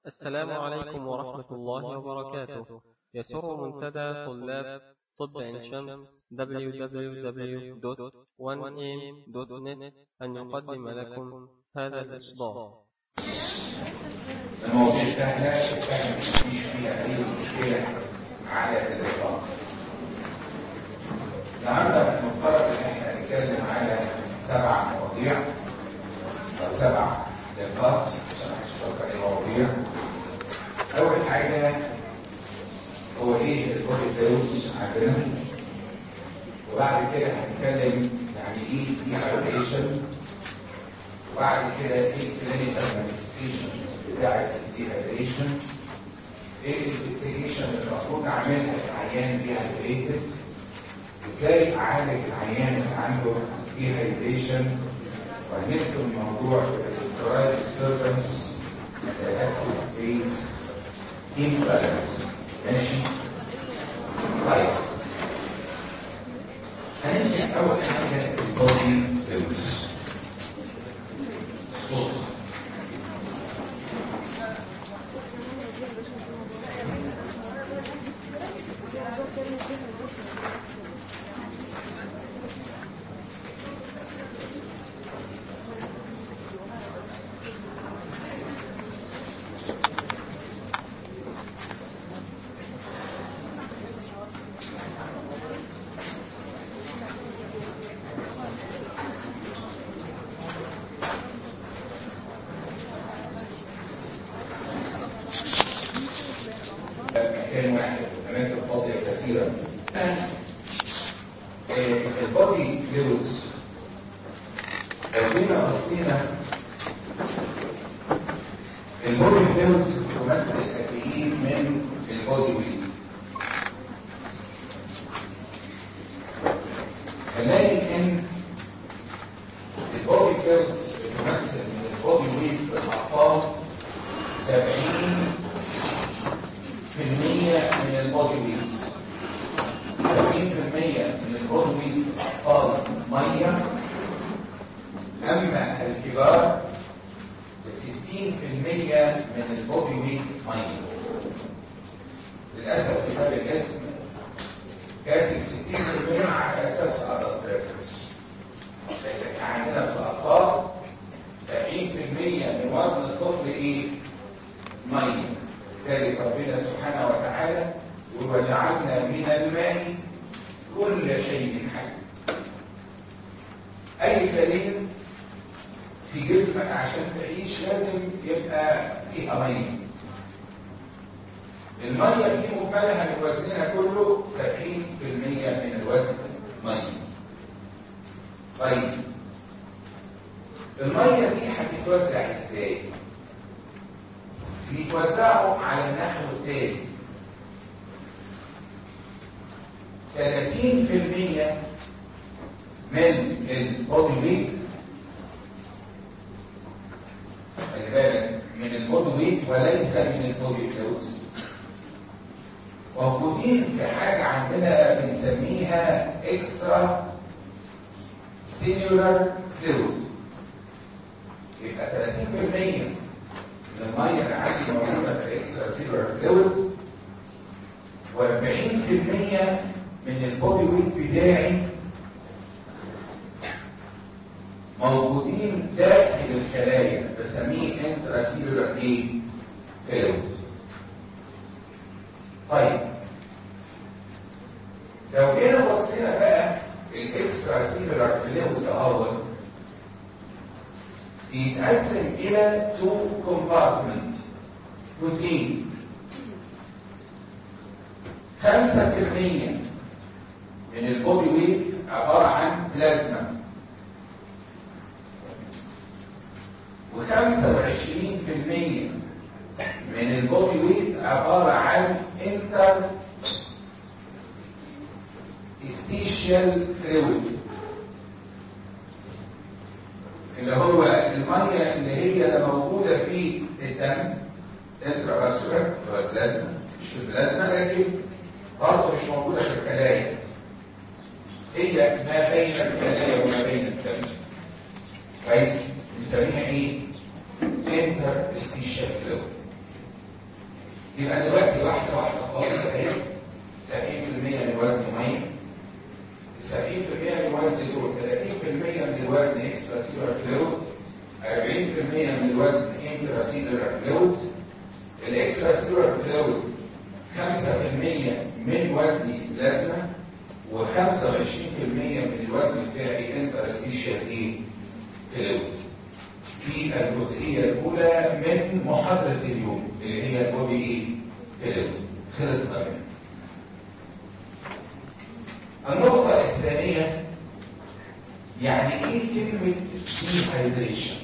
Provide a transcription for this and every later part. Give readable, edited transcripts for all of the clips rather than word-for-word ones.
السلام عليكم ورحمة الله وبركاته. يسر منتدى طلاب طب عين شمس www.1am.net أن يقدم لكم هذا الإصدار. المواضيع سهلة وفهم مفيش فيها أي مشكلة على الإطلاق. النهارده المفترض إن إحنا هنتكلم على 7 مواضيع أو 7 نقاط عشان هنشتغل على المواضيع. أول حاجة هو إيه البودي فلويدز عندنا، وبعد كده هنتكلم يعني إيه ديهايدريشن، وبعد كده إيه الكلينيكال مانيفستيشنز بتاعة الديهايدريشن، إيه الانفستيجيشن اللي المفروض أعملها للعيان ديهايدريتد، إزاي أعالج العيان اللي عنده ديهايدريشن، وهنختم الموضوع بالإلكترولايت ديستربنس الأسيد فيز imbalance. ماشي؟ طيب هنمسك أول حاجة البودي فلويدز. صوت مكان واحد، أماكن فاضية كثيرة. البودي فلويدز لو جينا بصينا البودي فلويدز تمثل قد إيه من البودي ويت؟ هنلاقي إن البودي فلويدز تمثل من البودي ويت في الأطفال 70% من البودي ويت. 70% من البودي ويت الأطفال مية، أما الكبار 60% من البودي ويت مية. للأسف كتاب الاسم كاتب 60% على أساس adult preference، لكن عندنا في الأطفال 70% من وزن الطفل إيه؟ مية. لذلك ربنا سبحانه وتعالى وجعلنا من الماء كل شيء حي. أي كلمة في جسمك عشان تعيش لازم يبقى فيها مية. المية في مجملها من وزننا كله 70% من الوزن مية. طيب المية دي هتتوزع ازاي؟ بيتوزعوا على النحو التالي: 30% من البودي ويت، خلي بالك من البودي ويت وليس من البودي فلويدز، موجودين في حاجة عندنا بنسميها اكسترا سيلولار فلويد. يبقى 30% من المية اللي عندي موجودة في الاكسترا سيلولار فلويد، و40% من البودي ويت بتاعي موجودين داخل الخلايا، بسميه انترا سيلولار ايه؟ فلويد. طيب لو جينا بصينا بقى الاكسترا سيلولار فلويد اهوت بيتقسم الى 2 كومبارتمنت، جزئين. 5% من البودي ويت عبارة عن بلازما، و25% من البودي ويت عبارة عن انتر استيشيال فلويد، اللي هو المية اللي هي موجودة في الدم انترافاسكولار، هو البلازما، مش البلازما لكن برضه مش موجودة في الخلايا، هي ما بين الخلايا وما بين الدم. كويس؟ بنسميها ايه؟ انتر استيشيال فلويد. يبقى دلوقتي واحده واحده خالص اهي 70% من الوزن ميه، 70% من الوزن دول 30% من الوزن اكسترا سيلولار فلويد، 40% من الوزن انترا سيلولار فلويد. الاكسترا سيلولار فلويد 5% من وزني البلازما، و25% من الوزن بتاعي انترستيشال ايه؟ فلويد. دي الجزئيه الاولى من محاضره اليوم اللي هي البودي ايه؟ فلويد. خلصنا منها. النقطه الثانيه، يعني ايه كلمه ديهايدريشن؟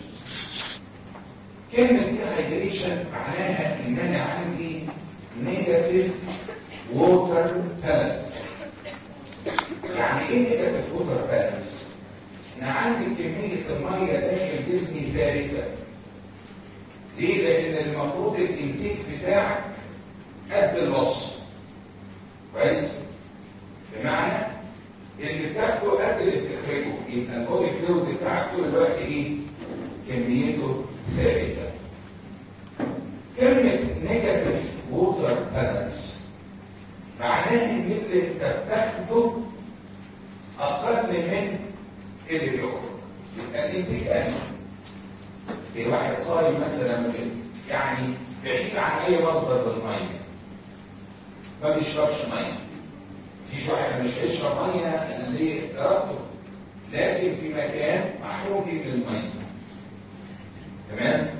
كلمه ديهايدريشن معناها ان انا عندي نيجاتيف ووتر بالانس. يعني ايه نيجاتيف ووتر بالانس؟ انا عندي كميه الميه داخل جسمي ثابته. ليه؟ لان المفروض الانتاج بتاعك قد الوصف. كويس؟ بمعنى اللي بتاخده قد اللي بتخرجه، يبقى البودي فلويدز بتاعك طول الوقت ايه؟ كميته ثابته. كلمه نيجاتيف ووتر بالانس معناه ان اللي انت بتاخده اقل من اللي بيخرج، يبقى الانتاج قل. زي واحد صايم مثلا يعني بعيد عن اي مصدر للميه، ما بيشربش ميه. مفيش واحد مش هيشرب ميه لارادته، لكن في مكان محروم فيه للميه. تمام؟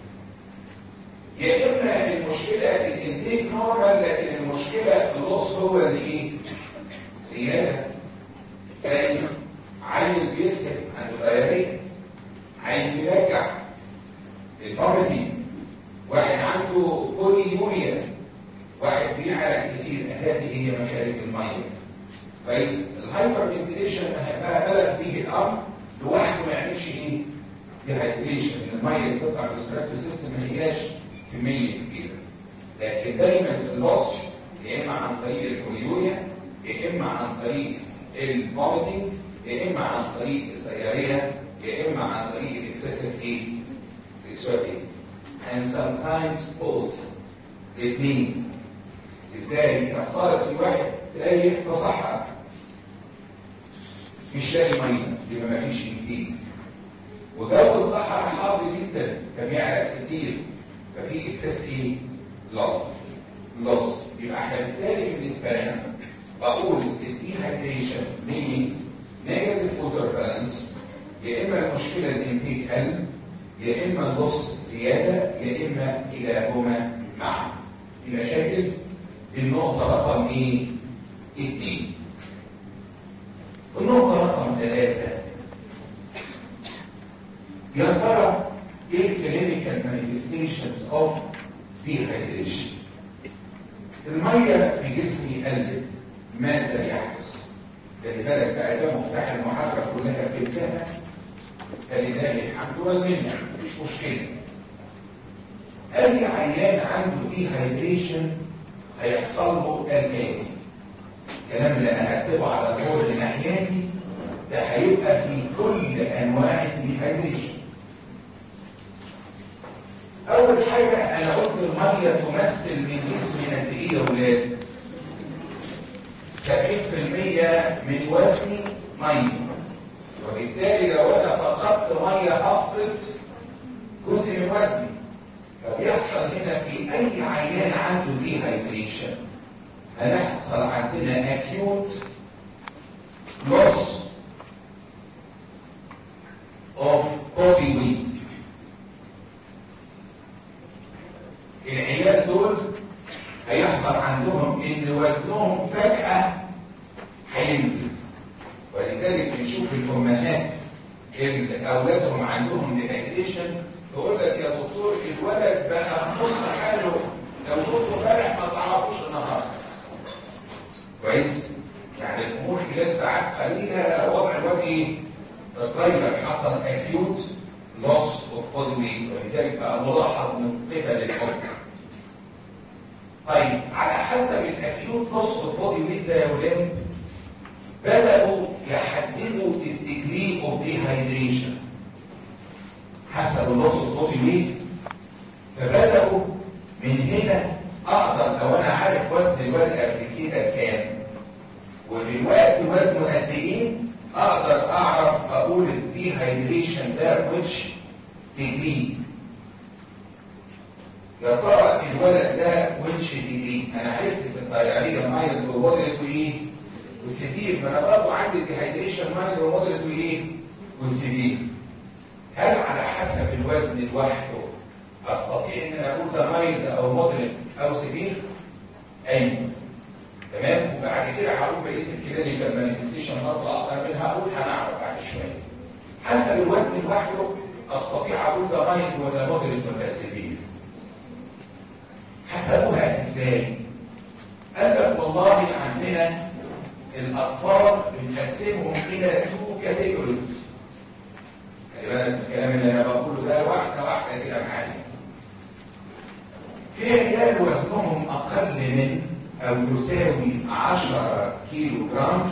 يا اما المشكله الانتاج نورمال، لكن المشكله اللص هو اللي ايه؟ زياده. زي عيل بيسهل عنده غيريه، عيل بيرجع البابتي، واحد عنده بولي يوريا، واحد بيعرق كتير. هذه هي مشارب الميه. كويس؟ الهايبر فنتيليشن بقى بلغ به الامر لوحده ما يعملش ايه؟ ديهايدريشن. الميه اللي بتطلع من الريسبيراتوري سيستم ما هياش كميه كبيره، لكن دايما اللص يا اما عن طريق البوليوريا، يا اما عن طريق الفوميتنج، يا اما عن طريق الدياريه، يا اما عن طريق الاكسسيف ايه؟ السويتنج. and sometimes both. الاثنين. ازاي؟ اختارت في واحد تلاقي في صحراء مش لاقي ميه، يبقى ما فيش انتاج. وجو الصحراء حار جدا فبيعرق كتير، ففي اكسس ايه؟ لوس. يبقى احنا بالتالي بالنسبه لنا بقول الديهايدريشن من نيجاتيف ووتر بالانس، يا اما المشكله الانتاج قل، يا اما اللص زياده، يا اما كلاهما معا. المشاكل النقطه رقم ايه؟ 2. النقطه رقم 3، يا ترى ايه الكلينيكال مانيفستيشنز اوف ديهايدريشن؟ الميه في جسمي قلت، ماذا يحدث؟ خلي بالك بقى، ده مفتاح المحاضره كلها فهمتها فلله الحمد والمنه، مش مشكله. اي عيان عنده ديهايدريشن هيحصل له الاتي. الكلام اللي انا هكتبه على البورد ناحيتي ده هيبقى في كل انواع الديهايدريشن. اول حاجه انا قلت الميه تمثل من جسمي قد ايه يا ولاد؟ 70% من وزني ميه، وبالتالي لو انا فقدت ميه افقد جزء من وزني. فبيحصل هنا في اي عيان عنده ديهايدريشن هنحصل عندنا acute loss of body weight. العيال دول هيحصل عندهم ان وزنهم فجأة هينزل، ولذلك بنشوف الامهات اللي اولادهم عندهم ديهايدريشن تقول لك يا دكتور الولد بقى نص حاله، لو شفته امبارح ما تعرفوش النهارده. كويس؟ يعني الامور خلال ساعات قليله وضع الواد ايه؟ اتغير، حصل acute loss of body weight، ولذلك بقى ملاحظ من قبل الحكم. طيب على حسب الاكيوت loss of body weight ده يا ولاد بدأوا يحددوا الديجري اوف ديهايدريشن حسب اللوس اوف بودي ويت. فبدأوا من هنا لو انا عارف وزن الولد قبل كده كام ودلوقتي وزنه قد ايه، اقدر اعرف اقول الدي هايدريشن ده which degree. يا ترى الولد ده which degree؟ انا عرفت في الدايريه مايلد ومودريت وايه؟ وسيفير، ما انا برضه عندي دي هايدريشن مايلد ومودريت وايه؟ وسيفير. هل على حسب الوزن لوحده استطيع ان انا اقول ده مايلد او مودريت او سيفير؟ ايوه. تمام. وبعد كده هقول بقيه الكلينيكال مانيفستيشن برضه اقدر منها اقول، هنعرف بعد شويه. حسب الوزن لوحده استطيع اقول ده مايلد ولا مودريت ولا سيفير. حسبوها ازاي؟ قال لك والله عندنا الاطفال بنقسمهم الى 2 كاتيجوريز. خلي بالك من الكلام اللي انا بقوله ده واحده واحده كده معايا. في عيال وزنهم اقل من او يساوي 10 كيلو جرام،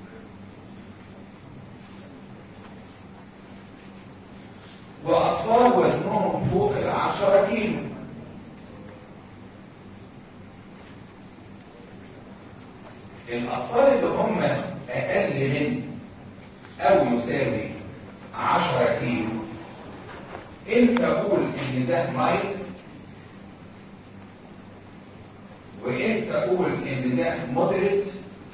واطفال وزنهم فوق ال 10 كيلو. الاطفال اللي هم اقل من او يساوي 10 كيلو انت قول ان ده مايل، وانت قول ان ده مودريت،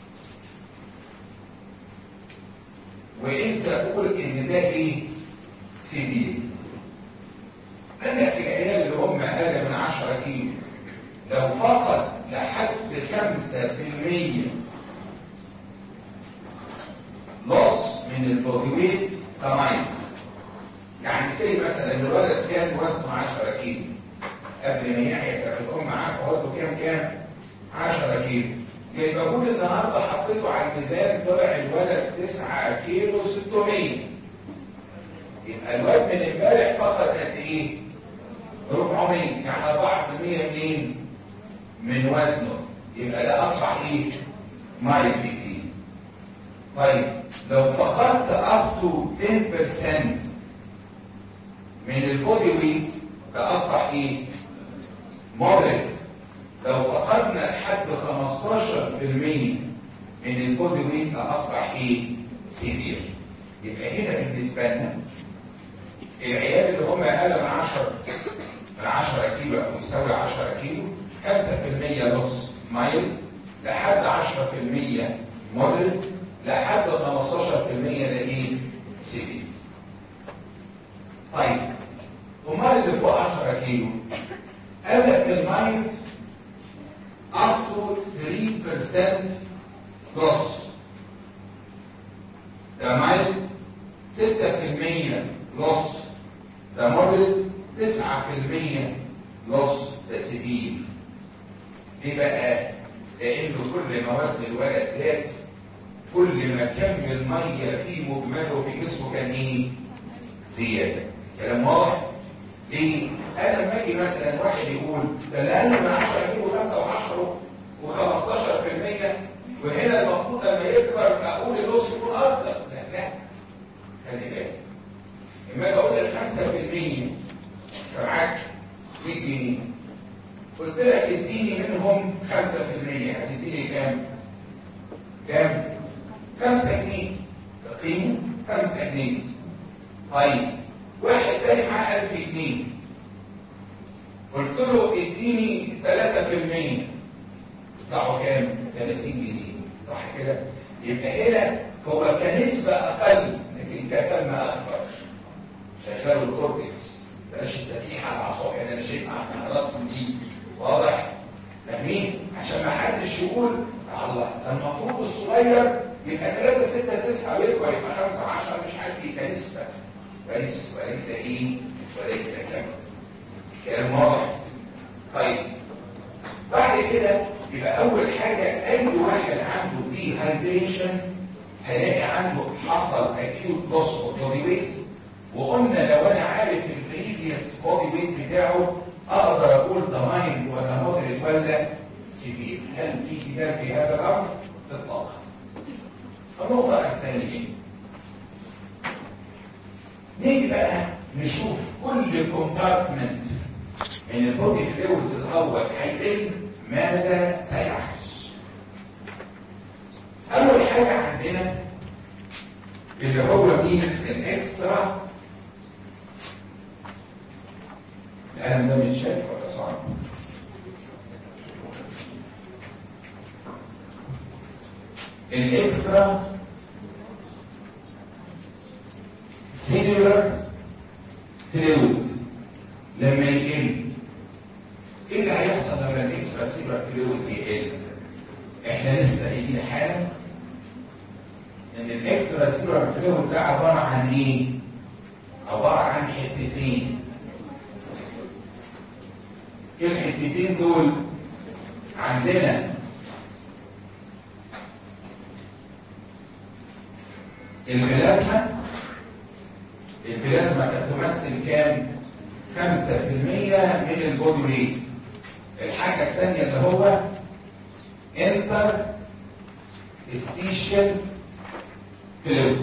وانت قول ان ده ايه؟ سيفير. قال لك العيال اللي هم اقل من 10 كيلو لو فقط لحد 5% لوس من البودي ويت كمايل. يعني زي مثلا الولد كان وزنه 10 كيلو قبل ما يحيى، كانت الام عارفه وزنه كام؟ 10 كيلو. يبقى بقول النهارده حطيته على الميزان طلع الولد 9 كيلو 600. يبقى الواد من امبارح فقد قد ايه؟ 400، يعني 4% منين؟ من وزنه. يبقى ده اصبح ايه؟ مايل ديجري. طيب لو فقدت up to 10% من البودي ويت ده اصبح ايه؟ مودريت. لو فقدنا لحد 15% من البودي ويت ده اصبح ايه؟ سيفير. يبقى هنا بالنسبه لنا العيال اللي هم اقل من 10 كيلو او يساوي 10 كيلو 5% نص مايل، لحد 10% مودريت، لحد 15% ده ايه؟ سيفير. طيب امال اللي فوق 10 كيلو قال لك المايل up to 3% لوس. ده مايل 6% لوس، ده مودريت 9% لوس، ده سيفير. ليه بقى؟ لأنه كل ما وزن الولد زاد كل ما كم المية في مجمله في جسمه كان ايه؟ زيادة. كلام واضح؟ ليه؟ أنا لما أجي مثلا واحد يقول ده الأقل من 10 كيلو 5 و10 و15%، وهنا المفروض لما يكبر أقول النص يكون أكتر. لا خلي بالك. لما أجي أقول لك 5% فمعاك 100 جنيه، قلت لك اديني منهم 5%، هتديني كام؟ كام؟ 5 جنيه. تقييمه 5 جنيه. طيب واحد تاني معاه 1000 جنيه، قلت له اديني 3%، يطلعوا كام؟ 30 جنيه. صح كده؟ يبقى هنا هو كنسبة أقل لكن ككلمة أكبر. شغال الكورتكس، بلاش التفتيح على الأعصاب، يعني أنا شايف مع حضراتكم دي واضح؟ فاهمين؟ عشان ما حدش يقول الله ده المفروض الصغير يبقى 3 6 9 ويكبر يبقى 5 10 مش عارف ايه. كنسبة وليس ايه؟ وليس كم. كلام واضح؟ طيب بعد كده يبقى اول حاجه اي واحد عنده دي هايدريشن هلاقي عنده حصل اكيوت لوس اوف بودي ويت. وقلنا لو انا عارف البريفيوس بودي ويت بتاعه اقدر اقول ده مايل ولا مودريت ولا سيفير. هل في كتاب في هذا الامر؟ اطلاقا. النقطه الثانيه نيجي بقى نشوف كل كومبارتمنت من البودي فلويدز الأول هيقل ماذا سيحدث؟ أول حاجة عندنا اللي هو مين؟ الإكسترا. القلم ده مش شايف ولا صعب؟ الإكسترا سيلولار فلويد لما يقل، ايه اللي هيحصل لما الاكسترا سيلولار فلويد يقل؟ احنا لسه قايلين حالا ان الاكسترا سيلولار فلويد ده عباره عن ايه؟ عباره عن حتتين. ايه الحتتين دول؟ عندنا البلازما. البلازما كانت تمثل كام؟ 5% من البودي ويت. الحاجه الثانيه اللي هو انتر ستيشن فلويد.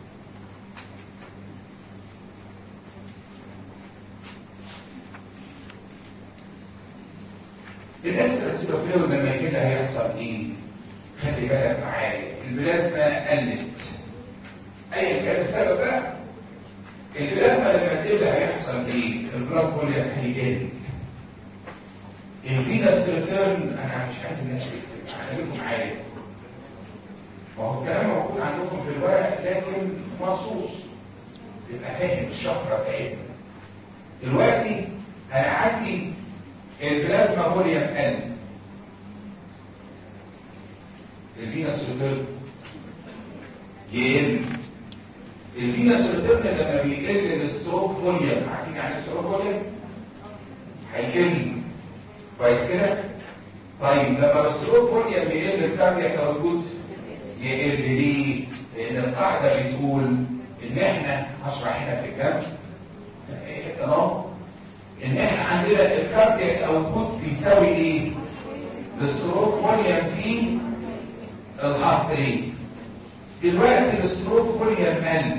الاكسترا سيلولار فلويد لما يجي لها هيحصل ايه؟ خلي بالك معايا، البلازما قلت ايا كان السبب بقى. البلازما لما تقل هيحصل ايه؟ البلاد فوليوم هيقل. الفينس ريتيرن، انا مش عايز الناس تكتب، هخليكم معايا. ما هو الكلام موجود عندكم في الورق لكن مخصوص تبقى فاهم الشفره بتاعتنا. دلوقتي انا عندي البلازما فوليوم قل، الفينس ريتيرن يقل. الفينس ريتيرن لما بيقل الستروك فوليوم، عارفين يعني الستروك فوليوم؟ هيقل. كويس كده؟ طيب لما الستروك فوليوم يقل الكاردياك اوتبوت يقل. ليه؟ لان القاعده بتقول ان احنا هشرح هنا في الجنب تمام؟ ان احنا عندنا الكاردياك اوتبوت بيساوي ايه؟ الستروك فوليوم في الهارت ريت. دلوقتي الستروك فوليوم قل.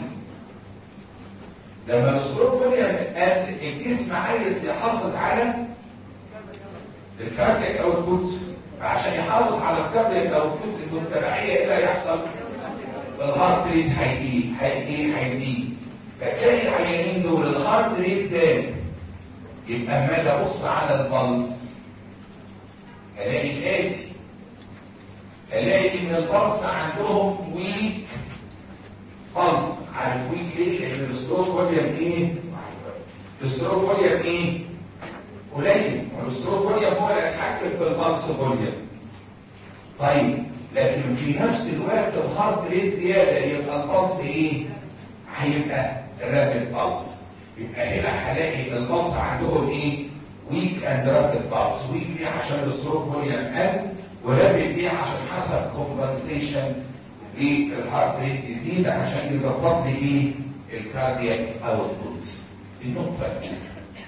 لما الستروك فوليوم قل الجسم عايز يحافظ على الكاردياك اوتبوت، عشان يحافظ على الكاردياك اوتبوت التبعيه ايه اللي هيحصل؟ الهارت ريت هيزيد. فتلاقي العيانين دول الهارت ريت زاد. يبقى اما اجي ابص على البلس الاقي الاتي، الاقي ان البلس عندهم ويك بلس. عارف ويك ليه؟ لان الستروك فوليوم ايه؟ الستروك فوليوم ايه؟ قليل. والستروك فوليوم هو اللي هيتحكم في البلس فوليوم. طيب لكن في نفس الوقت الهارت ريت زياده، يبقى البلس ايه؟ هيبقى رابد بلس. يبقى هنا هلاقي البلس عندهم ايه؟ ويك اند رابد بلس. ويك ليه؟ عشان الستروك فوليوم قل، ورابد ليه؟ عشان حصل كومبنسيشن للهارت ريت يزيد عشان يظبط لي ايه؟ الكاردياك اوتبوت. النقطه دي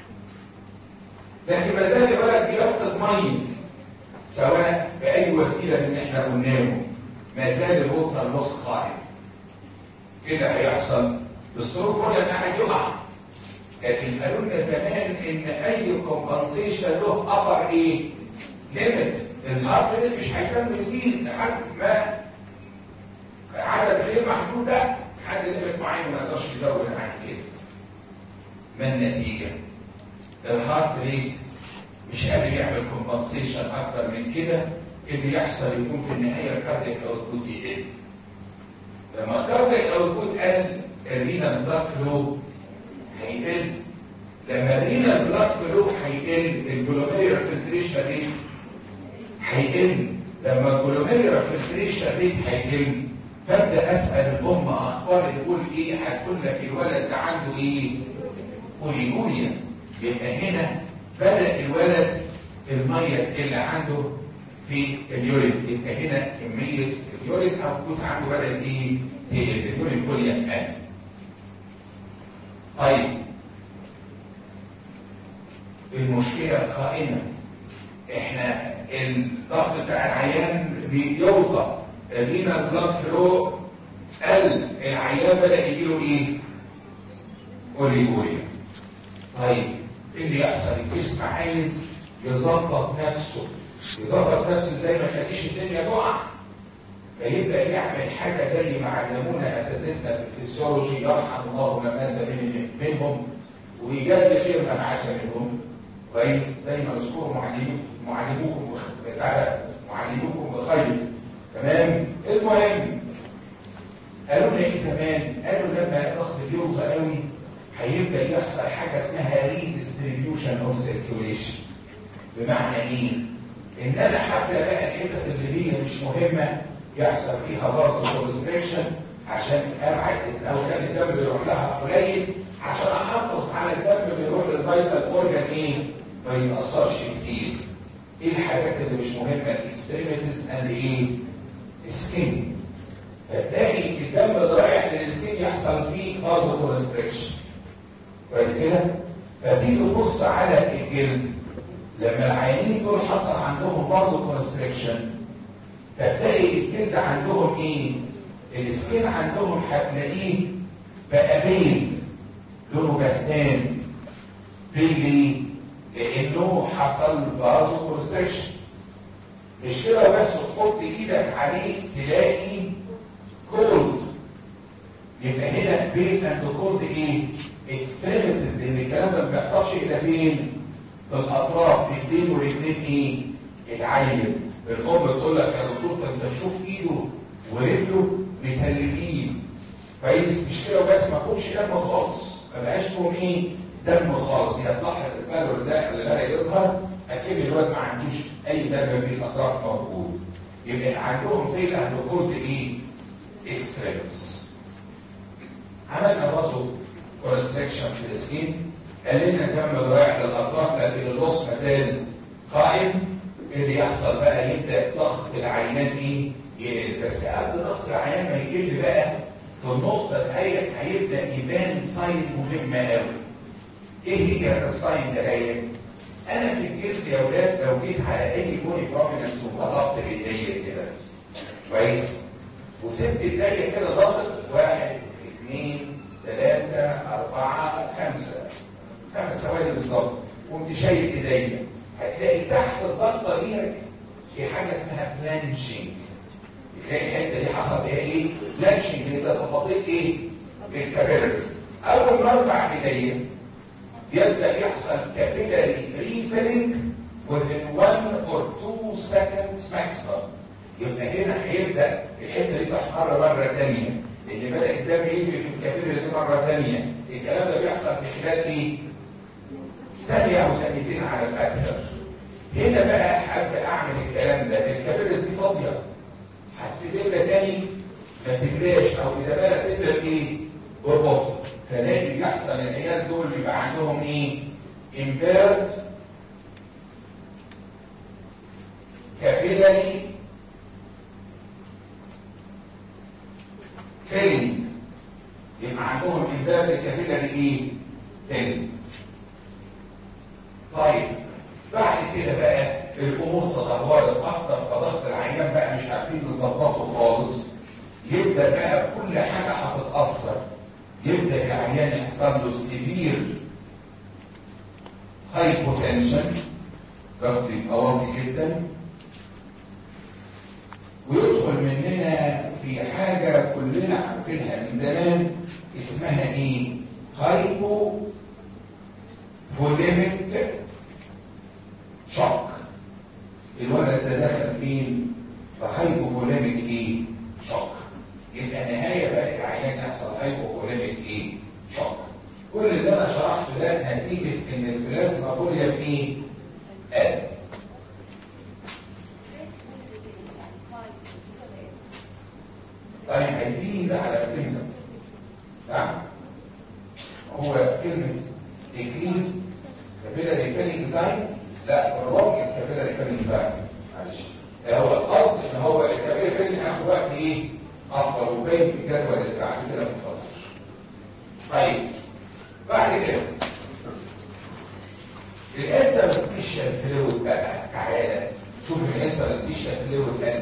لكن ما زال الولد بيفقد ميه سواء باي وسيله من اللي احنا قلناه، ما زال الوتر لوس قائم. كده هيحصل الستروك فوليوم قاعد يقع. لكن قالوا لنا زمان ان اي كومبنسيشن له ابر ايه؟ ليميت. الهارت ريت مش هيكمل يزيد لحد ما عدد غير محدود، لا حد ليميت معين ما يقدرش يزود عن كده. ما النتيجه؟ الهارت ريت مش قادر يعمل كومبنسيشن اكتر من كده. اللي يحصل يكون في النهايه الكاردياك اوتبوت يقل. لما الكاردياك اوتبوت قل الرينال بلاد فلو هيقل. لما الرينال بلاد فلو هيقل الجلوميرولار فلتريشن ريت هيقل. لما الجلوميرولار فلتريشن ريت هيقل فابدا اسال الام اخبار تقول ايه؟ هتقول لك الولد ده عنده ايه؟ بوليموريا. يبقى هنا بدا الولد الميه تقل عنده في اليورين. يبقى هنا كميه اليورين اوتبوت عنده بدات ايه؟ تقل. اليورين فوليوم قل. طيب المشكله القائمه، احنا الضغط بتاع العيان بيوطى، الرينال بلاد فلو قل، العيان بدا يجيله ايه؟ اوليجوريا. طيب ايه اللي يحصل؟ الجسم عايز يظبط نفسه زي ما تلاقيش الدنيا تقع، فيبدا يعمل حاجه زي ما علمونا اساتذتنا في الفسيولوجي يرحم الله من مات منهم ويجازي خير من عاش منهم. كويس؟ دايما اذكروا معلموكم بخير. تمام؟ المهم قالوا لنا ايه زمان؟ قالوا لما الضغط بيوطى قوي هيبدا يحصل حاجه اسمها ريديستريبيوشن اوف سيركيوليشن. بمعنى ايه؟ ان انا هبدا بقى الحتت اللي هي مش مهمه يحصل فيها فازو كونستريكشن عشان ابعد او كان الدم بيروح لها قليل عشان احافظ على الدم بيروح للفيتال اورجان ايه؟ ما يتاثرش كتير. ايه الحاجات اللي مش مهمه؟ الاكستريميتيز اند ايه؟ سكين. فتلاقي الدم اللي رايح للسكين يحصل فيه فازو كونستريكشن. كويس كده؟ فتيجي تبص على الجلد لما العيانين دول حصل عندهم فازو كونستريكشن فتلاقي الجلد عندهم ايه؟ السكين عندهم هتلاقيه بقى بين لونه بهتان. ليه؟ لانه حصل فازو كونستريكشن. مش كده بس تحط ايدك عليه تلاقي كولد. يبقى هنا بين اند كولد ايه؟ اكستريميتيز، لان الكلام ده ما بيحصلش الا فين؟ في الاطراف، ايدين ورجلين ايه؟ العين. الام بتقول لك يا دكتور انت تشوف ايده ورجله متهللين. كويس؟ مش كده بس ما فيهمش دم خالص، ما بقاش فيهم ايه؟ دم خالص. هي تلاحظ البالور ده اللي بدا يظهر اكيد الواد ما عندوش اي دم في الاطراف موجود. يبقى عندهم بين اند كولد ايه؟ اكستريميتيز. عملنا فازو كونستريكشن في السكين، قللنا الدم اللي رايح للاطراف لكن اللص ما زال قائم. اللي يحصل بقى يبدا ضغط العينات ايه؟ يقل. بس قبل ضغط العيان ما يقل بقى في النقطه دهيت هيبدا يبان ساين مهمه قوي. ايه هي الساين دهيت؟ انا في الجلد يا اولاد لو جيت على اي بوني بروميننس وضغطت بايديا كده كويس وسبت ايديا كده ضغط 1 2 3 4 5 ثواني بالظبط وانت شايف ايديا هتلاقي تحت الضغطه دي في حاجه اسمها بلانشنج. تلاقي الحته دي حصل فيها ايه؟ بلانشنج. انت تخطيت ايه؟ الكابيلاريز. اول ما ارفع ايديا يبدا يحصل كابيلاري ريفيلنج within 1 or 2 seconds maximum. يبقى هنا هيبدا الحته دي تحمر مره ثانيه لان بدا الدم يجري في الكابيلاري دي مره ثانيه. الكلام ده بيحصل في خلال ايه؟ ثانيه او ثانيتين على الاكثر. هنا بقى هبدا اعمل الكلام ده. الكابيلاري دي فاضيه هتبدا تاني ما تبلاش او اذا بدات تبدا ايه؟ ببطء. فلاقي بيحصل العيال دول بيبقى عندهم ايه؟ impaired capillary filling. يبقى عندهم impaired capillary ايه؟ filling. طيب بعد كده بقى الامور تدهورت اكتر فضغط العيان بقى مش عارفين نظبطه خالص. يبدا بقى كل حاجه هتتاثر. يبدا العيان يحصل له سيفير هايبوتنشن ضغط يبقى واطي جدا ويدخل مننا في حاجه كلنا عارفينها من زمان اسمها ايه؟ هايبو فوليميك شوك. الولد ده دخل فين؟ فهايبو فوليميك ايه؟ شوك. يبقى نهايه بقى العيان يحصل هايبوفوليميك ايه؟ شوك. كل اللي انا شرحته ده نتيجه ان البلازما فوليوم ايه؟ قل. طيب عايزين ده على كلمه نعم هو كلمه تكريز كابيلاري فيلينج ديزاين. لا الراجل كابيلاري فيلينج ديزاين معلش هو القصد ان هو الكابيلاري فيلينج هياخد وقت ايه؟ افضل وبين في الجدول اللي بعد كده متفسر. طيب بعد كده الانترستيشال فلويد بقى. تعالى شوف الانترستيشال فلويد ده.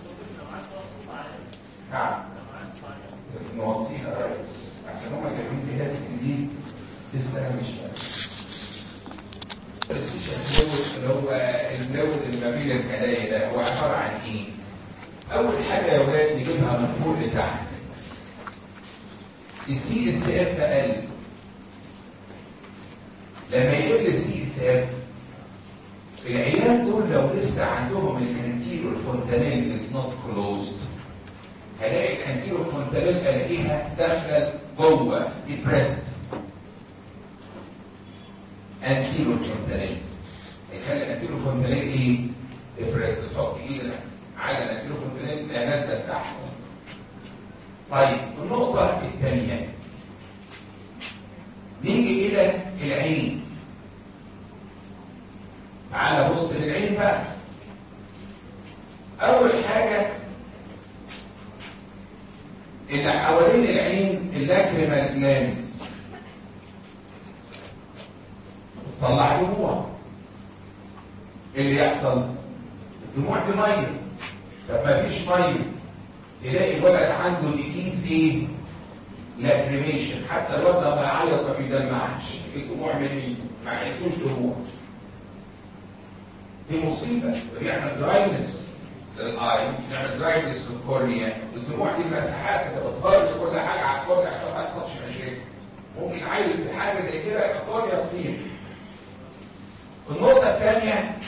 نعم نوطيها يا ريس عشان هم جايبين جهاز جديد لسه انا مش فاهم. الانترستيشال فلويد اللي هو الفلويد اللي ما بين الخلايا ده هو عباره عن ايه؟ اول حاجه يا ولاد نجيبها من فوق لتحت. السي اس اف قل. لما يقل السي اس اف العيال دول لو لسه عندهم الانتيرو فونتانيل از نوت كلوزد هلاقي الانتيرو فونتانيل الاقيها داخله جوه ديبريست. انتيرو فونتانيل يخلي الانتيرو فونتانيل ايه؟ ديبريست. تحط ايدك على الانتيرو فونتانيل نازله تحت. طيب النقطه الثانيه نيجي الى العين. تعالى بص للعين بقى. اول حاجه اللي حوالين العين اللاكريمال جلاندز طلع دموع. اللي يحصل الدموع دي ميه. طب ما فيش ميه تلاقي الولد عنده ديكيز ايه؟ لاكريميشن. حتى الولد لما يعيط ما بيدمعش. الدموع من مين؟ ما عندوش دموع. دي مصيبه. بيعمل دراينس للاي، ممكن يعمل دراينس للكورنيا. الدموع دي مساحات بتطرد كل حاجه على الكورنيا عشان ما تحصلش مشاكل. ممكن عيل في حاجه زي كده يبقى الكورنيا تطير. النقطه الثانيه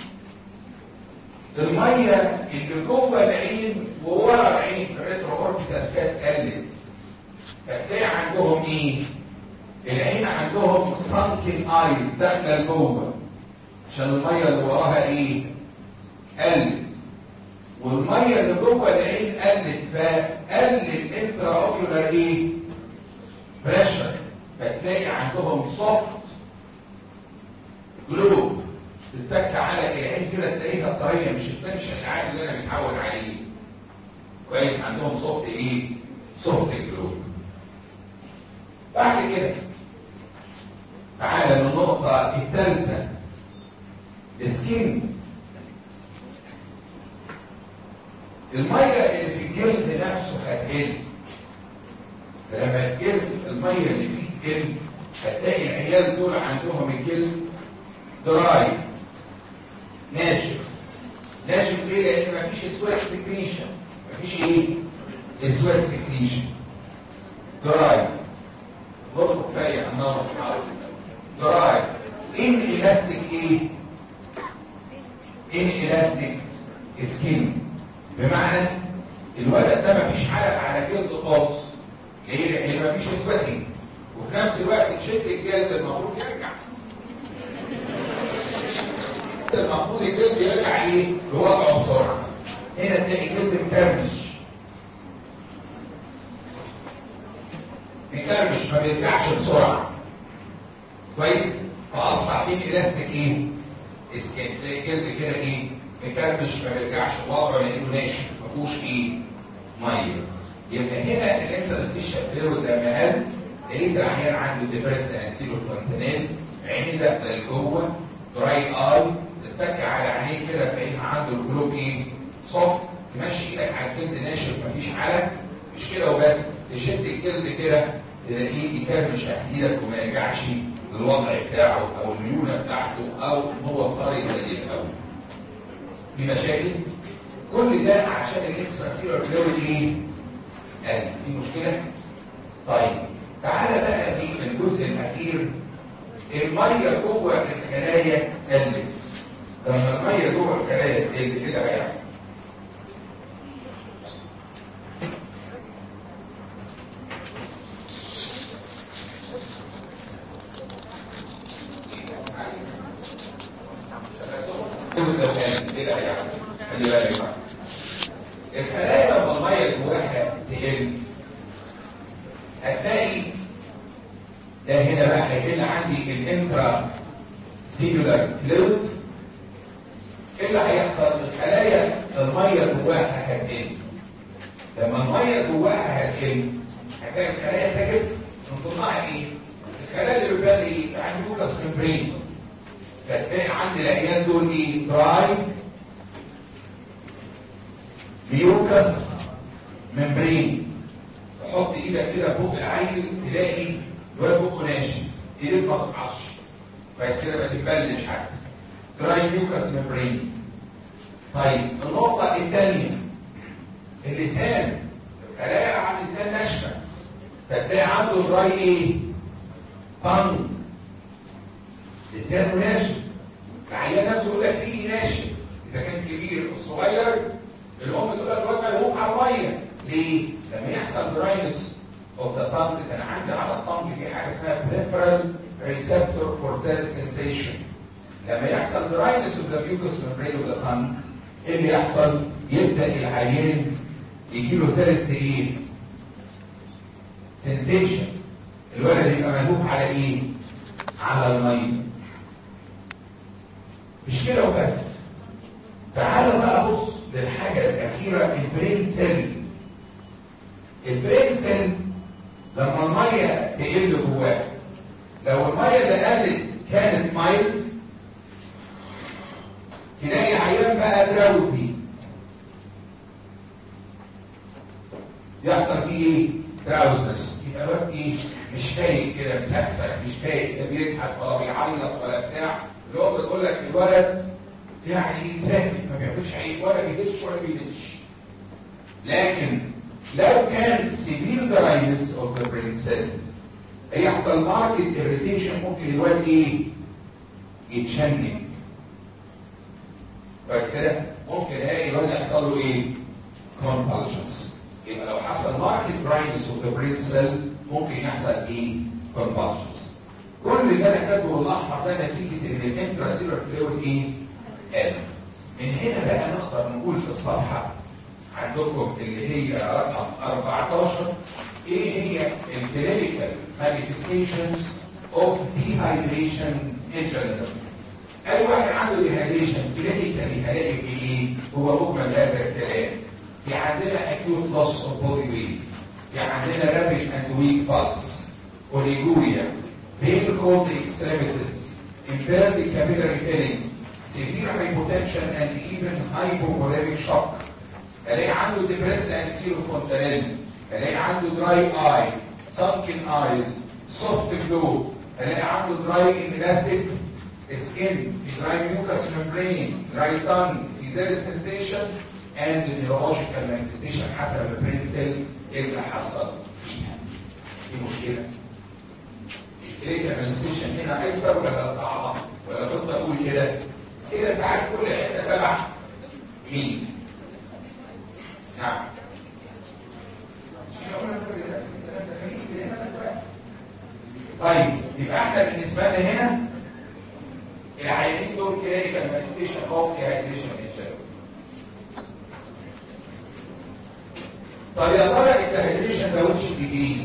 الميه اللي جوه العين وورا العين الريترو اوربيتال كانت قلت. فتلاقي عندهم ايه؟ العين عندهم سانكن ايز داخله لجوه عشان الميه اللي وراها ايه؟ قلت. والميه اللي جوه العين قلت فقل الانترا اوكيولار ايه؟ بريشر. فتلاقي عندهم سوفت جلوب تتك على العين كده تلاقيها طريه مش التنشن العادي اللي انا متعود عليه. كويس. عندهم سوفت ايه؟ سوفت جلوب. بعد كده تعالى للنقطه الثالثه السكين. الميه اللي في الجلد نفسه هتقل. فلما الجلد الميه اللي فيه تقل هتلاقي العيال دول عندهم الجلد دراي ناشف. ناشف ليه؟ لان مفيش سويت سكريشن. مفيش ايه؟ سويت سكريشن. دراي. برضه كفايه عن نار الحرب. دراي. ان الاستيك ايه؟ ان الاستيك سكين. بمعنى الولد ده مفيش حرق على جلده خالص. ليه؟ لان مفيش سويتنج. وفي نفس الوقت تشد الجلد المفروض يرجع. المفروض الجلد يرجع ايه؟ لوضعه بسرعه. هنا تلاقي الجلد مكرمش. مكرمش ما بيرجعش بسرعه. كويس؟ فاصبح فيه الاستيك ايه؟ اسكان. تلاقي الجلد كده ايه؟ مكرمش ما بيرجعش لوضعه لانه ناشف ما فيهوش ايه؟ ميه. يبقى هنا الانترستيشن فلويد لما قل لقيت العيان عنده ديبريست انتيرو فونتانيل. عيني داخله لجوه دراي اي. تتكي على عينيه كده تلاقيها عنده الجلوب ايه؟ سوفت. تمشي ايدك على الجلد ناشف مفيش حرق. مش كده وبس. تشد الجلد كده تلاقيه يكرمش تحت ايدك وما يرجعش للوضع بتاعه او الليونه بتاعته او هو طري زي الاول. في مشاكل؟ كل ده عشان الاكسترا سيلولار فلويد ايه؟ قال في مشكله؟ طيب تعالى بقى في الجزء الاخير. الميه جوه الخلايا قلت. لما الميه جوه الخلايا تقل كده هيحصل. كده هيحصل. خلي بالك بقى. الخلايا لما الميه جواها تقل هتلاقي ده هنا بقى هيقل عندي الانترا سيلولار فلويد. ايه اللي هيحصل؟ الخلايا الميه جواها هتقل. لما الميه جواها هتقل هتلاقي الخلايا تجف من ضمنها ايه؟ الخلايا اللي بيبان ايه؟ عندي ميوكس ممبرين. فتلاقي عندي العيان دول ايه؟ دراي ميوكس ممبرين. تحط ايدك كده فوق العين تلاقي الواد بقه ناشف. ايدك ما تتعصش. كويس كده ما تتبلش حتى. دراي ميوكس ممبرين. طيب النقطة الثانية، اللسان، الخلايا على اللسان ناشفة، فتلاقي عنده دراي ايه؟ طنج، لسانه ناشف. العيان نفسه يقول لك ايه ناشف، اذا كان كبير الصغير الام تقول لك الواد ملهوف على الميه. ليه؟ لما يحصل دراينس اوف ذا طنج، كان عندي على الطنج في حاجه اسمها بريفرال ريسبتور فور ذات سنسيشن. لما يحصل دراينس اوف ذا ميوكس ممبرين اوف ذا طنج، ايه اللي يحصل؟ يبدا العيان يجي له ثالث ايه؟ سنسيشن. الولد يبقى ملهوف على ايه؟ على الميه. مش كده وبس، تعالوا بقى بص للحاجه الاخيره، البرين سيل. البرين سيل لما الميه تقل جواه، لو الميه اللي قلت كانت مايل، تلاقي عيان بقى دراوزي، يحصل فيه ايه؟ دراوزنس. يبقى الواد ايه؟ مش فايق كده، مسكسك، مش فايق، لا بيضحك ولا بيعيط ولا بتاع. اللي هو بتقول لك الولد يعني ساكت، ما بيعملش اي، ولا بيدش ولا بيدش. لكن لو كان سيفير دراينس اوف ذا برين سيل، هيحصل ماركت اريتيشن، ممكن الواد ايه؟ يتشنج. بس كده ممكن الاقي الواد يحصل له ايه؟ كونفالجنس. يبقى لو حصل ماركت دراينس اوف ذا برين سيل ممكن يحصل ايه؟ كونفالجنس. كل اللي انا كاتبه الاحمر ده نتيجه ان الانتراسيلر فلويد ايه؟ قل. من هنا بقى نقدر نقول في الصفحه عندكم اللي هي رقم 14 ايه هي الكلينيكال مانيفستيشنز اوف ديهايدريشن ان جنرال. اي واحد عنده ديهايدريشن كلينيكالي هلاقي في ايه؟ هو مجمل هذا الكلام. في عندنا اكيوت لوس اوف بودي ويت، في عندنا رابيد اند ويك بالس، اوليجوريا، pain cold extremities, impaired capillary filling, severe hypotension and even hypovolemic shock. الاقي عنده depressed anterior fontanelle، الاقي عنده dry eye, sunken eyes, soft glow، الاقي عنده dry elastic skin, dry mucous membrane, dry tongue, disease sensation and neurological manifestation حسب البرين سيل اللي حصل فيها. دي مشكلة. ايه المانيفستيشن هنا ايسر ولا صعبه؟ ولا تفضل اقول كده؟ كده انت عارف كل حته تبع مين؟ نعم. طيب يبقى احنا بالنسبه لنا هنا العيانين دول كلينيكال مانيفستيشن اوف ديهايدريشن انشاء. طب يا ترى الديهايدريشن ده وش بيجي؟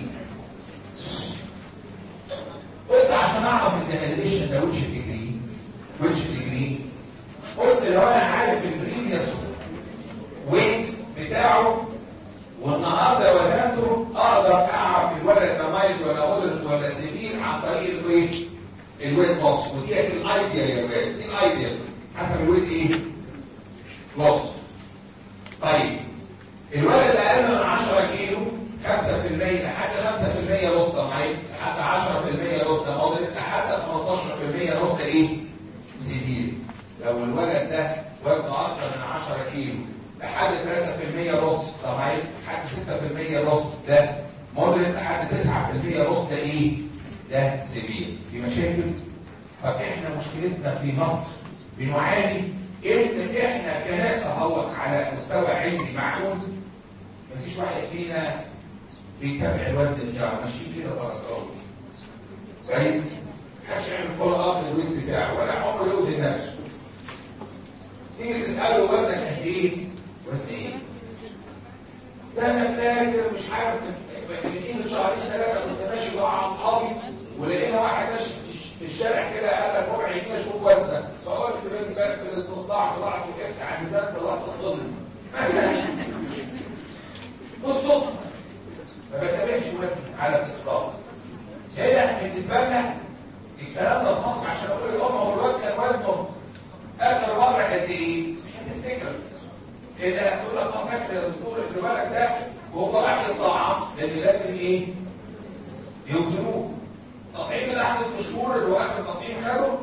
قلت عشان اعرف الديهايدريشن ده وش ديجري، قلت لو انا عارف البريفيوس ويت بتاعه والنهارده وزنته، اقدر اعرف الولد ده مايلد ولا مودريت ولا سيفير عن طريق الويت لوس. ودي الايديال يا ولاد، دي الايديال حسب الويت ايه؟ لوس. طيب الولد اقل من 10 كيلو 5% لحد 5% لوس طبيعي، لحد 10% لوس مودريت، لحد 15% لوس ايه؟ سيفير. لو الولد ده وزنه اكثر من 10 كيلو لحد 3% لوس طبيعي، لحد 6% لوس ده مودريت، لحد 9% لوس ده ايه؟ ده سيفير. في مشاكل. طب احنا مشكلتنا في مصر بنعاني ان احنا كناس اهوت على مستوى علمي معقول مفيش واحد فينا بيتابع الوزن بتاعه، ماشيين كده بره كويس؟ محدش يعمل فولو اب للويت بتاعه ولا عمره يوزن نفسه. تيجي تساله وزنك قد ايه؟ وزن ايه؟ ده انا فاكر مش عارف من شهرين ثلاثه كنت ماشي مع اصحابي ولقينا واحد ماشي في الشارع كده قال لك ربع جنيه اشوف وزنك، فقلت بين بالك في الاستطلاع طلعت وقفت على الميزان طلعت الظلم مثلا بالصدفه. ما بتابعش وزني على الاطلاق. هنا بالنسبه لنا الكلام ده في مصر عشان اقول للام هو الواد كان وزنه اخر مره قد ايه؟ مش هتفتكر. اذا تقول لك ما فاكر يا دكتور اللي بالك ده وهو رايح الطاعه لان لازم ايه؟ يوزنوه. تطعيم الاحد الشهور اللي هو اخر تطعيم خده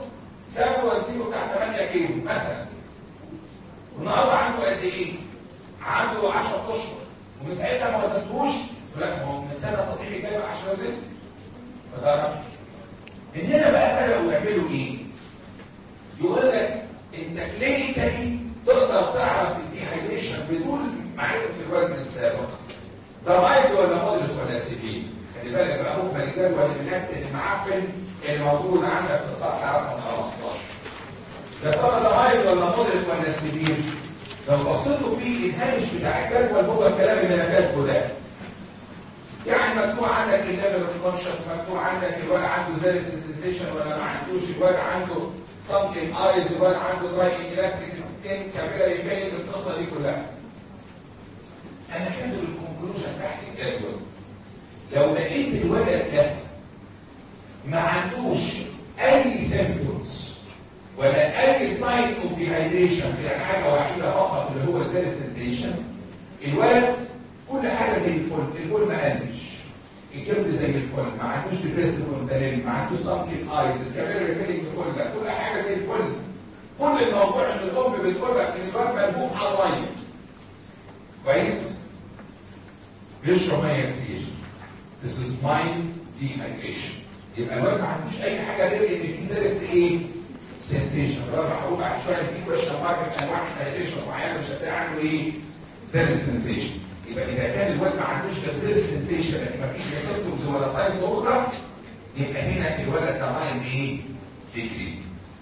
كان وزنه بتاع 8 كيلو مثلا، والنهارده عنده قد ايه؟ عنده 10 اشهر، ومن ساعتها ما وزنتوش، لا ما هو من السنه الطبيعي جاي بقى 10 وزن. ما تعرفش. من هنا بقى بدأوا يعملوا ايه؟ يقول لك انت كلينيكالي تقدر تعرف الديهايدريشن بدون معرفه الوزن السابق. ده مايلد ولا مودريت ولا سيفير؟ خلي بالك بقى هم الجدول المعفن اللي موجود عندك في الصفحه رقم 15. يا ترى ده مايلد ولا مودريت ولا سيفير؟ لو بصيتوا في الهامش بتاع الجدول هو الكلام اللي انا كاتبه ده. يعني مكتوب عندك الليفل كونشس، مكتوب عندك الواد عنده زيرست سنسيشن ولا ما عندوش، الواد عنده سمكن ايز، الواد عنده دراي الاستيك سكين، كابيلاري بين، القصه دي كلها. انا كاتب الكونكلوجن تحت الجدول. لو لقيت الولد ده ما عندوش اي سيمبتومز ولا اي ساين اوف ديهايدريشن غير حاجه واحده فقط اللي هو زيرست سنسيشن، الولد كل حاجه زي الفل، الفل ما قلش، الجلد زي الفل، ما عندوش ديبريست فونتانيل، ما عندوش سامكين ايز، الكابيلاري بيلينج كل حاجه زي الفل. كل الموضوع ان الام بتقول لك ان الولد ملبوب على الميه. كويس؟ بيشرب ميه كتير. This is mild dehydration. يبقى الولد ما عندوش اي حاجه غير ان في زيرست ايه؟ سنسيشن. الولد هقول بعد شويه في كويشن مارك من انواع الديهايدريشن معينه مش هتلاقي عنده ايه؟ زيرست سنسيشن. يبقى اذا كان الولد ما عندوش غير سنسيشن لكن ما فيش سيمبتومز ولا ساينز اخرى، يبقى هنا الولد ده مايند ايه؟ فكري.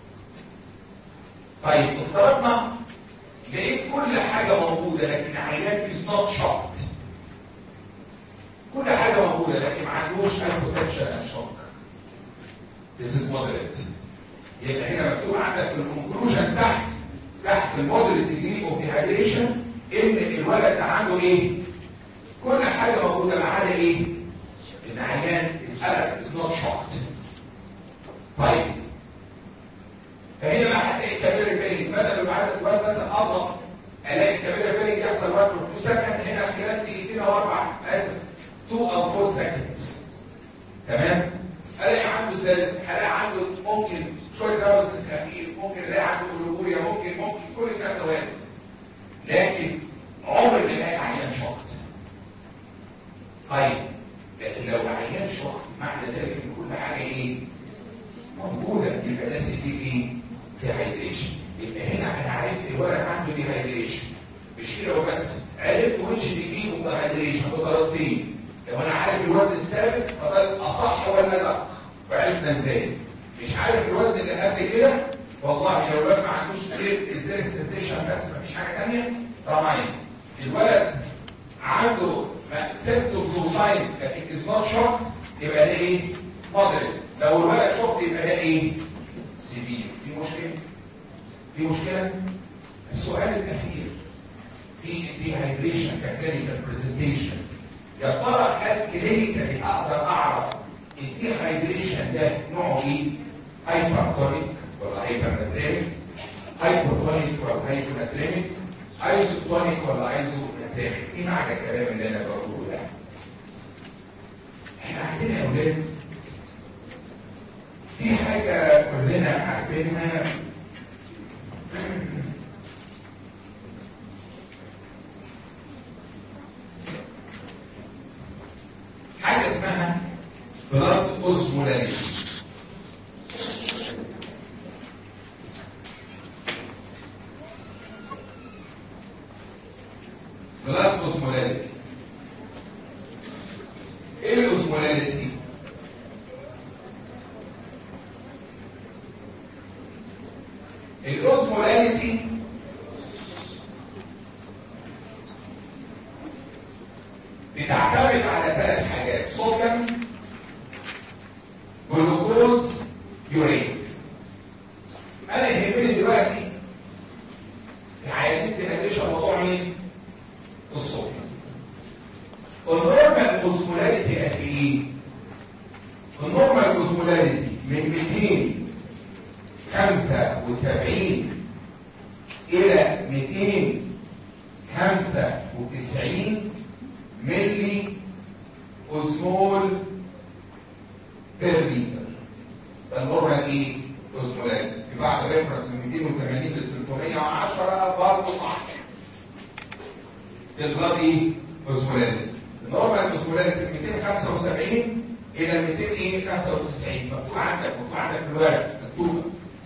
طيب افترضنا لقيت كل حاجه موجوده لكن عيان از نوت شوكت. كل حاجه موجوده لكن ما عندوش بوتنشال ان شوك. This is moderate. يبقى هنا مكتوب عندك في الكونكلوجن تحت المودريت ديجري اوف ديهايدريشن ان الولد ده عنده ايه؟ كل حاجه موجوده ما عدا ايه؟ ان عيان از نوت شوكت. طيب فهنا بقى هتلاقي الكابيلاري بيلينج، بدل ما عدد الولد مثلا اضغط الاقي الكابيلاري بيلينج يحصل 1 or 2 سكند، هنا خلال دقيقتين او 2 او 4 سكندز. تمام؟ الاقي عنده زلس، الاقي عنده ممكن شويه جوز خفيف، ممكن الاقي عنده كولوبوريا، ممكن كل الكلام ده وارد. لكن عمر ما الاقي عيان شوكت. طيب لكن لو عيان شوكت معنى ذلك ان كل حاجه ايه؟ موجوده، يبقى ده سيفير ايه؟ ديهايدريشن. يبقى هنا انا عرفت الولد عنده ديهايدريشن. مش كده وبس، عرفت وش ديجري اوف ديهايدريشن بطريقتين. لو انا عارف الوزن الثابت فده اصح ولا لا؟ وعرفنا ازاي؟ مش عارف الوزن اللي قبل كده، والله لو الولد ما عندوش غير الزير سنسيشن بس مفيش حاجه ثانيه، طبعا الولد عنده سيمبتومز وساينز لكن از نوت شوك، يبقى ده ايه؟ مودريت. لو الولد شوك يبقى ده ايه؟ سيفير. في مشكله؟ السؤال الاخير في الديهايدريشن ككلينيكال برزنتيشن، يا ترى هل كلينيكالي اقدر اعرف الديهايدريشن ده نوعه ايه؟ هايبرتونيك ولا هايبرناتريميك؟ هايبرتونيك ولا هايبرناتريميك؟ ايزوتونيك ولا ايزوناتريميك؟ ايه معنى الكلام اللي انا بقوله ده؟ احنا عندنا يا اولاد في حاجه كلنا عارفينها، حاجه اسمها بلاد اوزمولاريتي. بلاد اوزمولاريتي. ايه الاوزمولاريتي؟ الاوزمولاريتي بتعتمد على 3 حاجات: صوديوم، جلوكوز، يورين. انا يهمني دلوقتي العيانين ديهايدريشن موضوع مين؟ الصوديوم. النورمال اوزمولاريتي قد ايه؟ النورمال اوزمولاريتي من 275 الى 295 ملي اوزمول بير لتر. ده النورمال ايه؟ اوزمولاريتي. في البلاد ايه؟ اوزمولاريتي. النورمال اوزمولاريتي من 275 الى 295 مكتوب عندك في الورق مكتوبه.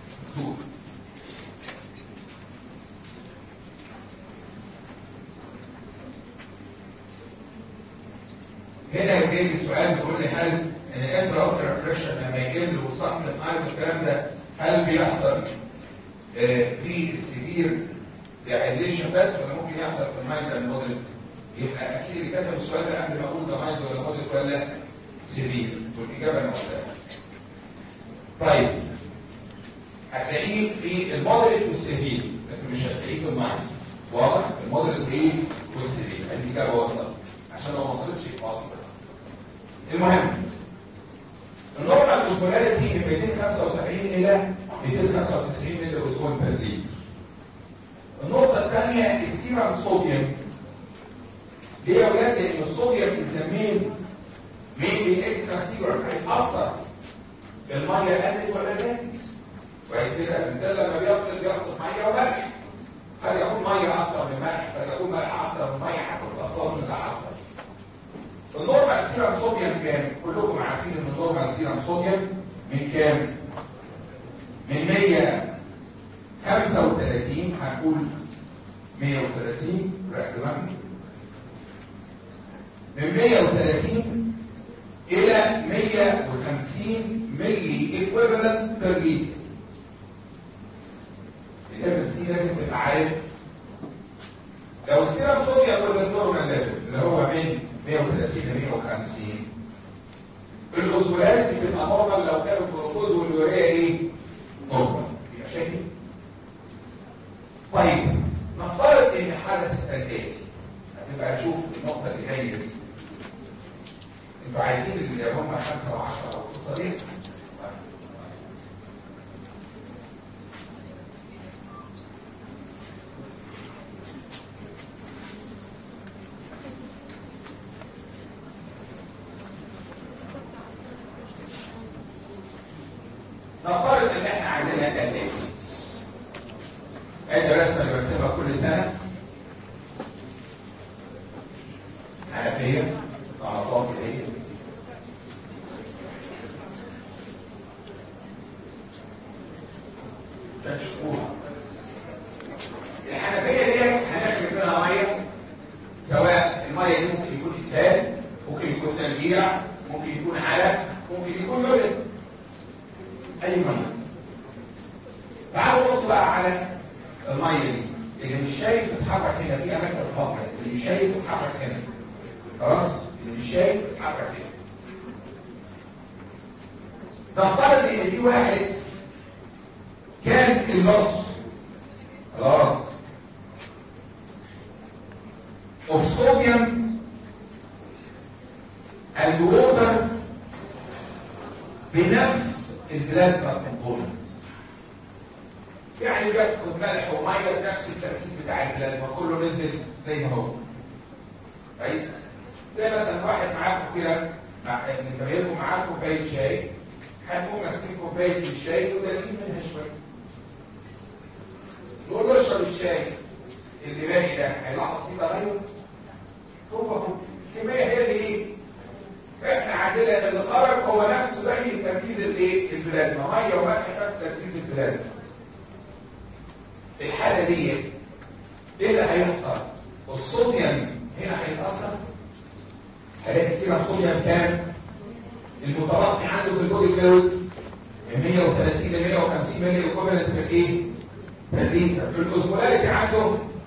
هنا جاي لي سؤال بيقول لي هل ان الانترا اوكلر بريشر لما يقل وصمت القلب والكلام ده هل بيحصل في السيفير ديهايدريشن بس ولا ممكن يحصل في المايلد المودريت؟ يبقى اكيد اللي كتب السؤال ده قبل ما اقول ده مايلد ولا مودريت ولا سيفير، والاجابه انا قلتها. طيب هتلاقيه في المودريت والسيفير لكن مش هتلاقيه في المايلد. واضح؟ المودريت وايه؟ والسيفير. الاجابه وصلت عشان لو ما وصلتش يبقى وصلت. المهم النورمال اوزمولاريتي من 275 الى 295 ملي اوزمول بير لتر. النقطه الثانيه السيرم صوديوم. ليه يا ولاد؟ لان الصوديوم الزمين مين اكسترا سيجر هيتاثر بالميه قلت ولا زادت. كويس كده؟ الانسان لما بياخد ميه وملح قد يكون ميه اكتر من ملح، قد يكون ملح اكتر من ميه حسب الافراد المتعثر. النورمال سيرم صوديوم كام؟ كلكم عارفين ان النورمال سيرم صوديوم من كام؟ من 135 هنقول 130 رقم من 130 الى 150 ملي ايكويفالنت بير لتر. فيتامين سي لازم تبقى عارف لو السيرم صوديوم والنورمال ليفل اللي هو من 130 ل 150 الاوزمولاريتي بتبقى نورمال لو كان الجلوكوز واليوريا ايه؟ نورمال. في مشاكل؟ طيب نفترض ان حدث الاتي هتبقى تشوف النقطه اللي جايه دي. انتوا عايزين اللي هم 5 و10 او القصه دي؟ نفترض ان احنا عندنا تنفيذ. ادي الرسمه اللي برسمها كل سنه. حنفيه على طاقه ايه؟ تشكوها. الحنفيه دي هنخرج منها ميه، سواء الميه دي ممكن يكون اسهال، ممكن يكون ترجيع، ممكن يكون علق، ممكن يكون لبن. اي ميه. تعالوا بصوا بقى على الميه دي اللي مش شايف تتحرك هنا في اماكن خضراء، اللي مش شايف تتحرك هنا. خلاص؟ اللي مش شايف تتحرك هنا. نفترض ان في واحد كان النص خلاص الصوديوم الووتر بنفس البلازما كومبوننت. يعني بياخد ملح وميه بنفس التركيز بتاع البلازما، كله نزل زي ما هو. كويس؟ زي مثلا واحد معاكم كده من زمايلكم معاه كوبايه شاي، هتقوموا ماسكين كوبايه الشاي ودالين منها شويه. نقول له اشرب الشاي اللي باقي ده هيلاحظ فيه تغير؟ هو الكميه هي اللي ايه؟ احنا عندنا اللي خرج هو نفسه زي تركيز الايه؟ البلازما، ميه وملح نفس تركيز البلازما. في الحاله دي ايه اللي هيحصل؟ الصوديوم هنا هيتاثر. هلاقي السيرم صوديوم كام؟ المتبقي عنده في البودي فلويد من 130 ل 150 ملي ايكوفالنت بالايه؟ بالليتر. الاوزمولاريتي عنده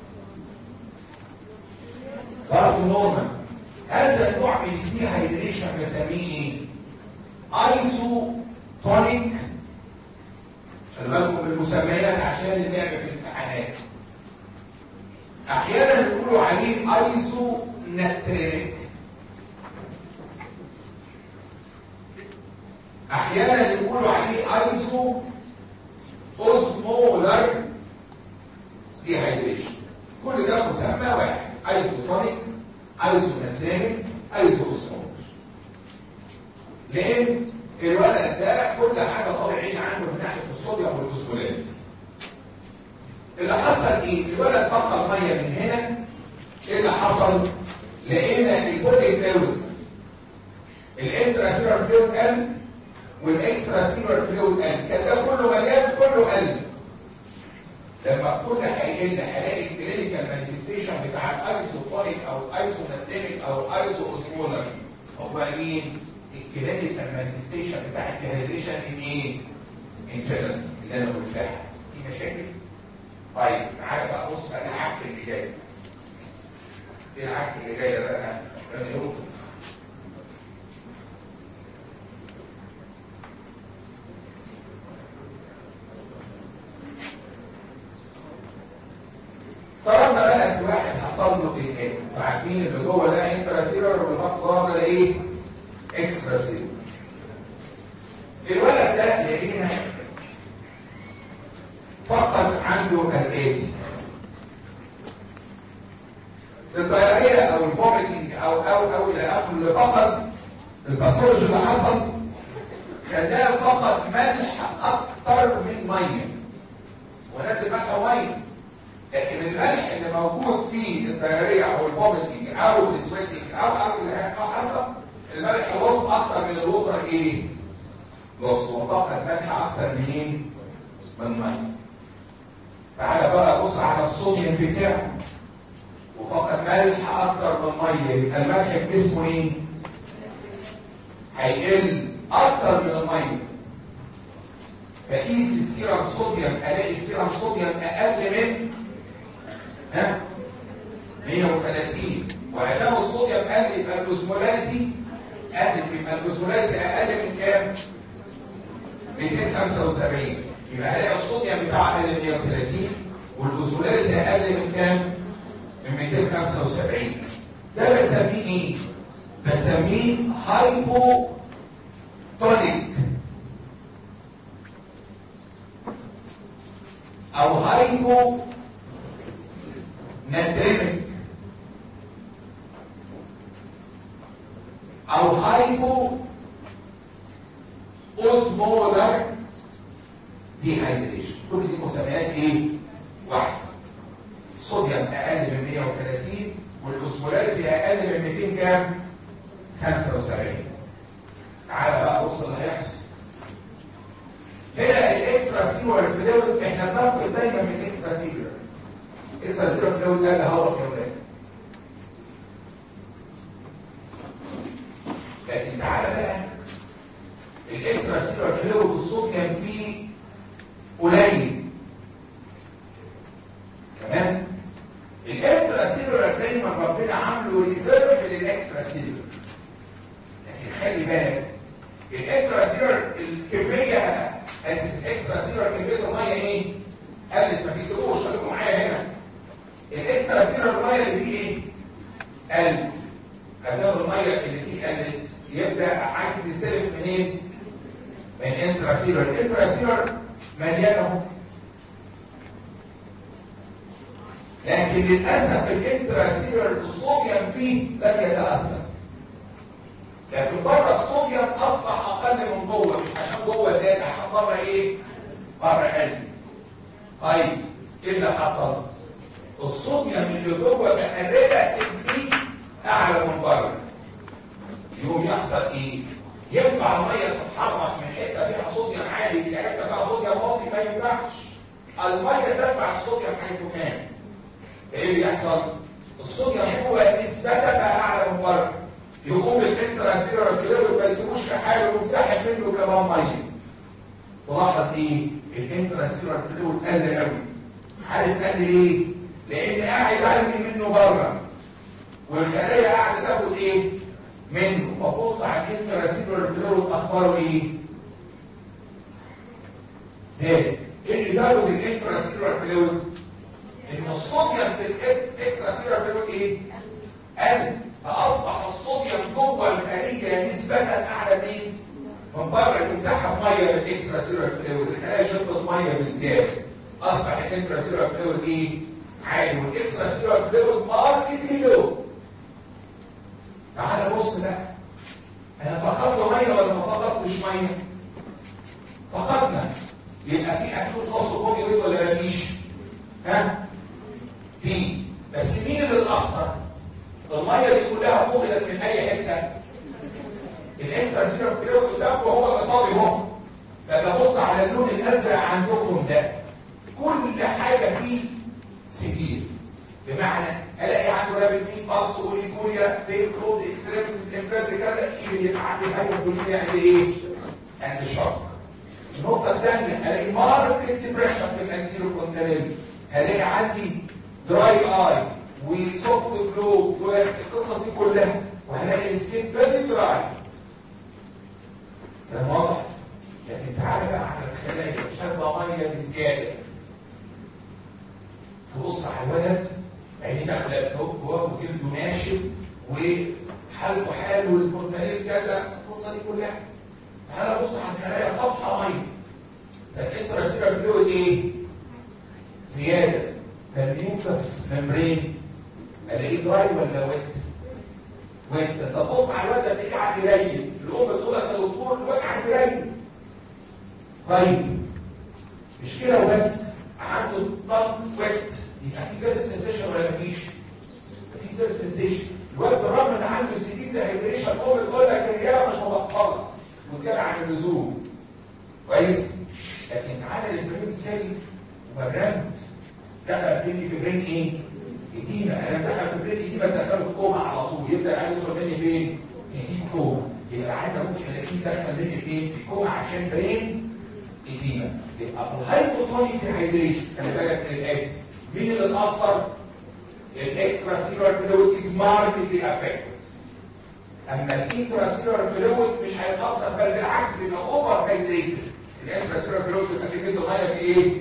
برضه نورمال. هذا النوع من الديهايدريشن بسميه ايه؟ ايزوتونيك. خلي بالكم بالمسميات عشان اللعب في الامتحانات. احيانا يقولوا عليه ايزوناتريك، احيانا يقولوا عليه ايزو اوزمولار ديهايدريشن. كل ده مسمى واحد، ايزوتونيك، ايزوناتريك، ايزوسمولار. لان الولد ده كل حاجه طبيعيه عنده من ناحيه الصوديوم والاوزمولاريتي. اللي حصل ايه؟ الولد فقد ميه من هنا ايه اللي حصل؟ لقينا البودي فلويد الانترا سيلولار فلويد قل والاكسترا سيلولار فلويد قل، كان ده كله مليان كله قل. لما كنا هلاقي الكلينيكال مانيفستيشن بتاع الايزوتونيك او الايزوناتريك او الايزو اوسمولر هو مين؟ الكلينيكال مانيفستيشن بتاع الديهايدريشن ان ايه؟ ان جنرال اللي انا قلتها في مشاكل. طيب تعالى بقى بص بقى العك اللي جاي. ايه العك اللي جاي بقى؟ طالما بقى في واحد حصل له ايه؟ عارفين اللي جوه ده انتراسيلر واللي بره ده ايه؟ اكستراسيلر. الولد ده لقينا فقط عنده الاتي الضياريه او الفوميتنج او الى اخره، اللي فقط الباثولوجي اللي حصل خلاه فقط ملح اكتر من ميه ولازم ملح وميه. لكن الملح اللي موجود في الضياريه او الفوميتنج او السويتنج او اللي حصل الملح لص اكتر من الوتر ايه؟ لص، وفقط ملح اكتر من ايه؟ من ميه. تعالى بقى بص على الصوديوم بتاعه وفقط ملح اكتر من ميه، يبقى الملح في جسمه ايه؟ هيقل اكتر من الميه. فقيس السيرم صوديوم، الاقي السيرم صوديوم اقل من 130، وعندما الصوديوم قل يبقى الاوزمولاريتي قلت، يبقى الاوزمولاريتي اقل من كام؟ 275. يبقى هلاقي الصوديوم بتاعه اقل من 130 والاوزمولاريتي اقل من كام؟ من 275. ده بسميه ايه؟ بسميه هايبوتونيك او هايبو ناتريميك او هايبو اوزمولار ديهايدريشن. كل دي مسميات ايه؟ واحده. الصوديوم اقل من 130 والاوزمولاريتي اقل من 200 كام؟ 75. تعالى بقى بص اللي هيحصل. هنا الاكسترا سيلولار فلويد احنا بناخد دايما من الاكسترا سيلولار. الاكسترا سيلولار فلويد ده اللي هو يا ولاد. لكن تعالى بقى الاكسترا سيلولار فلويد الصوديوم فيه قليل. تمام؟ الانترا سيلولار دايما ربنا عامله ريزيرف للاكسترا سيلولار. لكن خلي بالك الانترا سيلولار الكميه الاكسترا سيلولار كميه الميه ايه؟ قلت، ما تكتبوش خليكم معايا هنا. الاكسترا سيلولار الميه اللي فيه ايه؟ قلت. ادام الميه اللي فيه قلت يبدا عايز يستلف منين؟ من انترا سيلولار. الانترا سيلولار مليان اهو. لكن للاسف الانترا سيلولار الصوديوم فيه لم يتاثر. لكن بره الصوديوم اصبح اقل من جوه، مش عشان جوه زاد، عشان بره ايه؟ بره قل. طيب ايه اللي حصل؟ الصوديوم اللي جوه بقى ريلاتيفلي اعلى من بره. يقوم يحصل ايه؟ ينفع الميه تتحرك من حته فيها صوديوم عالي الى حته فيها صوديوم واطي؟ ما ينفعش. الميه ترفع الصوديوم حيث كان. ايه اللي يحصل؟ الصوديوم هو نسبته بقى اعلى من بره. يقوم الانترا سيلولار فلويد ما يسيبوش في حاله ويقوم ساحب منه كمان ميه. تلاحظ ايه؟ الانترا سيلولار فلويد قل قوي. عارف قل ليه؟ لان قاعد ارمي منه بره والخلايا قاعده تاخد ايه؟ منه. فبص على الانترا سيلولار فلويد اخباره ايه؟ زاد. ايه اللي زود الانترا سيلولار فلويد؟ ان الصوديوم في الاكسترا سيلولار فلويد ايه؟ قل. فاصبح الصوديوم جوه الخليه نسبه اعلى من بره. يسحب ميه من الاكسترا سيلولار فلويد، الخلايا شربت ميه بزياده. اصبح الانترا سيلولار فلويد ايه؟ عالي، والاكسترا سيلولار فلويد ماركتلي لو. تعالى بص بقى، انا فقدت ميه ولا ما فقدتش ميه؟ فقدنا. يبقى في اكيد نص بودي ويت ولا مفيش؟ في. بس مين اللي اتأثر؟ المية دي كلها فقدت من أي حتة؟ الإكسترا سيلولار فلويد قدامكم هو اللي فاضي اهو. فتبص على اللون الأزرق عندكم ده، كل حاجة فيه سبيل، بمعنى الاقي عنده رابط مين بالس وليكوريا بين كلود اكسريمز انفيرت كذا يجي يتعدي اول كليه قد ايه؟ عند شوك. النقطه الثانيه الاقي ماركت ديبريشن في الانسيرو كونتينيل، هلاقي عندي دراي اي وسوفت جلو والقصه دي كلها، وهلاقي السكين فيري دراي. ده واضح؟ لكن تعالى بقى على الخلايا شاربه ميه بزياده، تبص على الولد عينيه داخله جوه وجلده ناشف وحالته حال والكونتينيل كذا، القصه دي كلها. تعالى بص على الخلايا طفحه ميه، ده الانتراسيلولار فلويد ايه؟ زياده. ده الميوكس ممبرين الاقيه دراي ولا ويت؟ ويت. انت تبص على الولد تلاقيه قاعد يريل، الام بتقول لك يا دكتور الولد قاعد يريل. طيب مش كده وبس، عنده طن ويت، يبقى في زيرو سنسيشن ولا مفيش؟ في زيرو سنسيشن. الولد بالرغم ان عنده سيديب ديهايدريشن هو بتقول لك الرئه مش مبطله وزياده عن اللزوم. كويس؟ لكن تعالى للبرين سيل وبرنت دخل في برين ايه؟ اديمه. انا دخل في برين اديمه تدخله في كوما على طول، يبدا يدخل مني فين؟ يجيب كوما. يبقى عاده ممكن الاقيه دخل مني فين؟ في كوما عشان برين اديمه. يبقى الهايبوتونيك ديهايدريشن خلي بالك من الاتي. مين اللي اتأثر؟ الاكسترا سيلولار فلويد از ماركتلي افكتد. اما الانترا سيلولار فلويد مش هيتأثر، بل بالعكس بيبقى اوفر هايدريتد. الانترا سيلولار فلويد بتبقى كمية الميه في ايه؟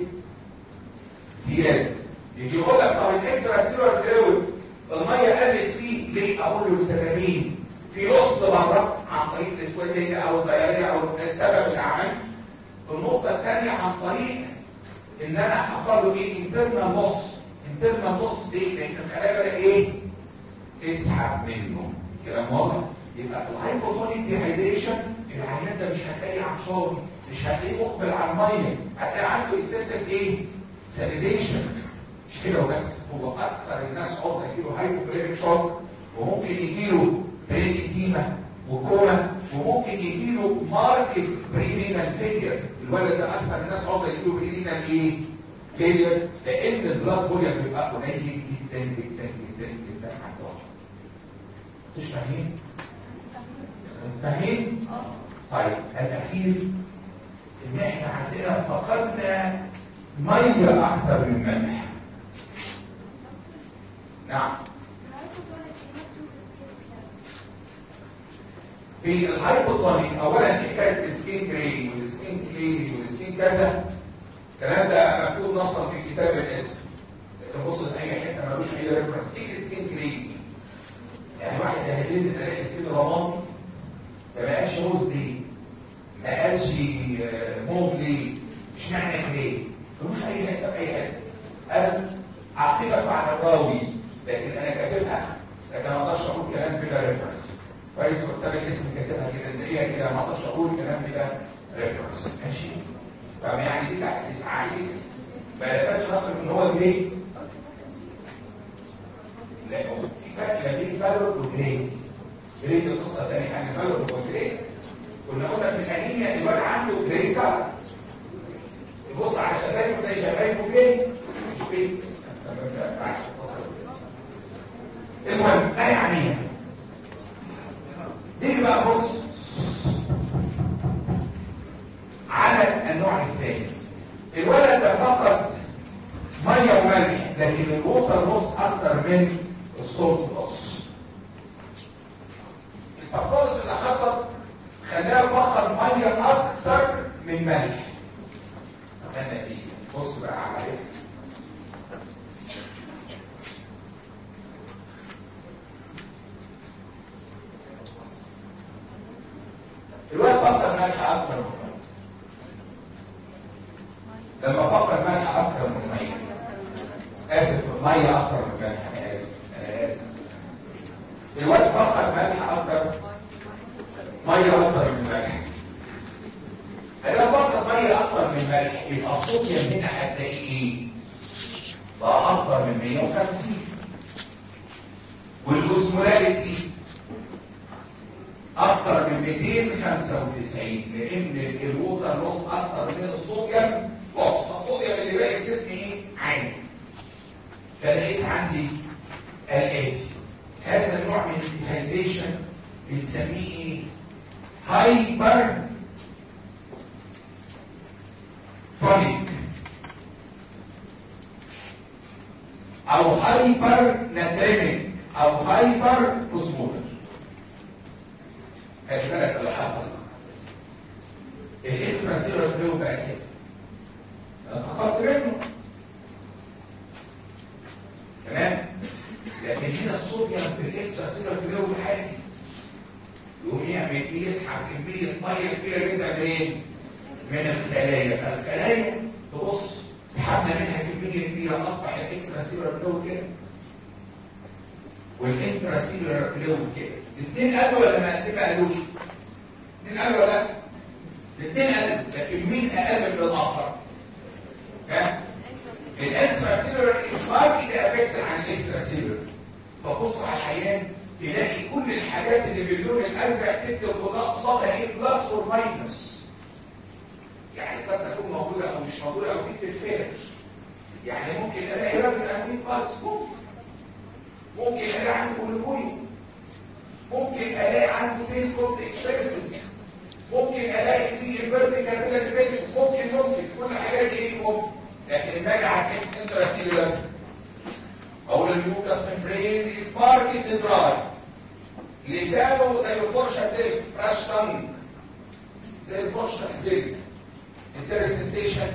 زياده. يجي يقول لك طب الاكسترا سيلولار فلويد الميه قلت فيه ليه؟ اقول له لسببين. في نص بره عن طريق الاسوديه او الدياريه او السبب العمل. النقطه الثانيه عن طريق ان انا حصل له ايه؟ انترنال نص. انترنال نص ليه؟ لان الخلايا بقى ايه؟ اسحب منه. كلام واضح؟ يبقى الهايبوتونيك ديهايدريشن العيان ده مش هتلاقيه عطشان، مش هتلاقيه مقبل على الميه، هتلاقي عنده اكسسيف ايه؟ ساليديشن. مش كده وبس، هو اكثر الناس عرضه يجيله هايبوكليريك شوك، وممكن يجيله برين ايديما وكوما، وممكن يجيله ماركت برينال فيلير. الولد ده اكثر الناس عرضه يجيله برينال ايه؟ فيلير، لان البلاد فوليوم بيبقى قليل جدا جدا جدا جدا عن الوقت. مش فاهمين؟ فاهمين؟ طيب الاخير ان احنا عندنا فقدنا ميه اكثر من ملح. نعم. في الهايبوتونيك اولا حكايه السكين جراي والسكين كليري والسكين كذا، الكلام ده مكتوب نصا في كتاب الاسم. تبص في اي حته ملوش اي ريفرنس. تيجي السكين كليري يعني واحد هيدين تلاقي السكين رمادي، ما بقاش موز ليه؟ ما قالش موف ليه؟ مش معنى ليه؟ ملوش اي حته في اي حته. قال عاقبه على الراوي، لكن انا كاتبها، لكن ما اقدرش اقول كلام بلا ريفرنس. كويس؟ وكتاب الاسم كاتبها كده زيها كده، ما اقدرش اقول كلام بلا ريفرنس. ماشي؟ طب يعني دي تحت الاسعاف دي ما لفتش نصر ان هو جري. لا، في فرق ما بين بالور وجري. جري دي قصه ثانيه، حاجه بالور وجري. كنا قلنا في الانيميا الولد عنده جري كار. تبص على شفايفه تلاقي شفايفه جري. شوف ايه؟ المهم لا يعني نيجي بقى بص على النوع الثاني. الولد ده فقط ميه وملح، لكن الووتر لوس اكتر من الصوت لوس. الباثولوجي اللي حصل خلاها فقط ميه اكتر من ملح. طب النتيجه بص بقى على اكس. الولد فقط ملح اكتر من ميه. لما فقد ملح اكتر من ميه، اسف ميه اكتر من ملح، انا اسف الوقت فقد ملح اكتر، ميه اكتر من ملح. لما فقد ميه اكتر من ملح يبقى الصوديوم هنا هتلاقيه ايه؟ بقى اكتر من 150. والاوزمولاريتي اكتر من 295 لان الووتر لوس اكتر من الصوديوم لوس. الصوديوم اللي باقي في جسمي ايه؟ عالي. فلقيت عندي الاتي. هذا النوع من الديهايدريشن بنسميه ايه؟ هايبر تونيك او هايبر ناتريميك او هايبر اوزمولر. خلي بالك اللي حصل الاكسترا سيلولار فلويد بقى كده انا فقدت منه تمام، لكن هنا الصوديوم في الاكسترا سيلولار فلويد عالي، يقوم يعمل ايه؟ يسحب كميه ميه كبيره جدا منين؟ من الخلايا. فالخلايا تبص سحبنا منها كميه كبيره، اصبح الاكسترا سيلولار فلويد كده والانترا سيلولار فلويد كده. الاثنين قالوا ولا ما قالوش؟ الاثنين قالوا ولا لا؟ الاثنين قالوا، لكن مين اقل من الاخر؟ ها؟ الانترا سيلولار از ماركت افكت عن الاكسترا سيلولار. فبص على العيان تلاقي كل الحاجات اللي باللون الازرق تكتب قصادها ايه؟ بلس اور ماينس. يعني قد تكون موجوده او مش موجوده او تكتب فير. يعني ممكن الاقي راجل امين بالس، ممكن الاقي عنده كوليكوليوم، ممكن الاقي عنده بين كورت اكسبيرمنتس، ممكن الاقي فيه فيرتيكال بيلاري، ممكن كل الحاجات دي ايه؟ ممكن. لكن لما اجي على الانترا سيلولار اقول الميوكاس ممبرين از ماركت دراي، لسانه زي الفرشه سلك، فراش تانج زي الفرشه سلك. السير سنسيشن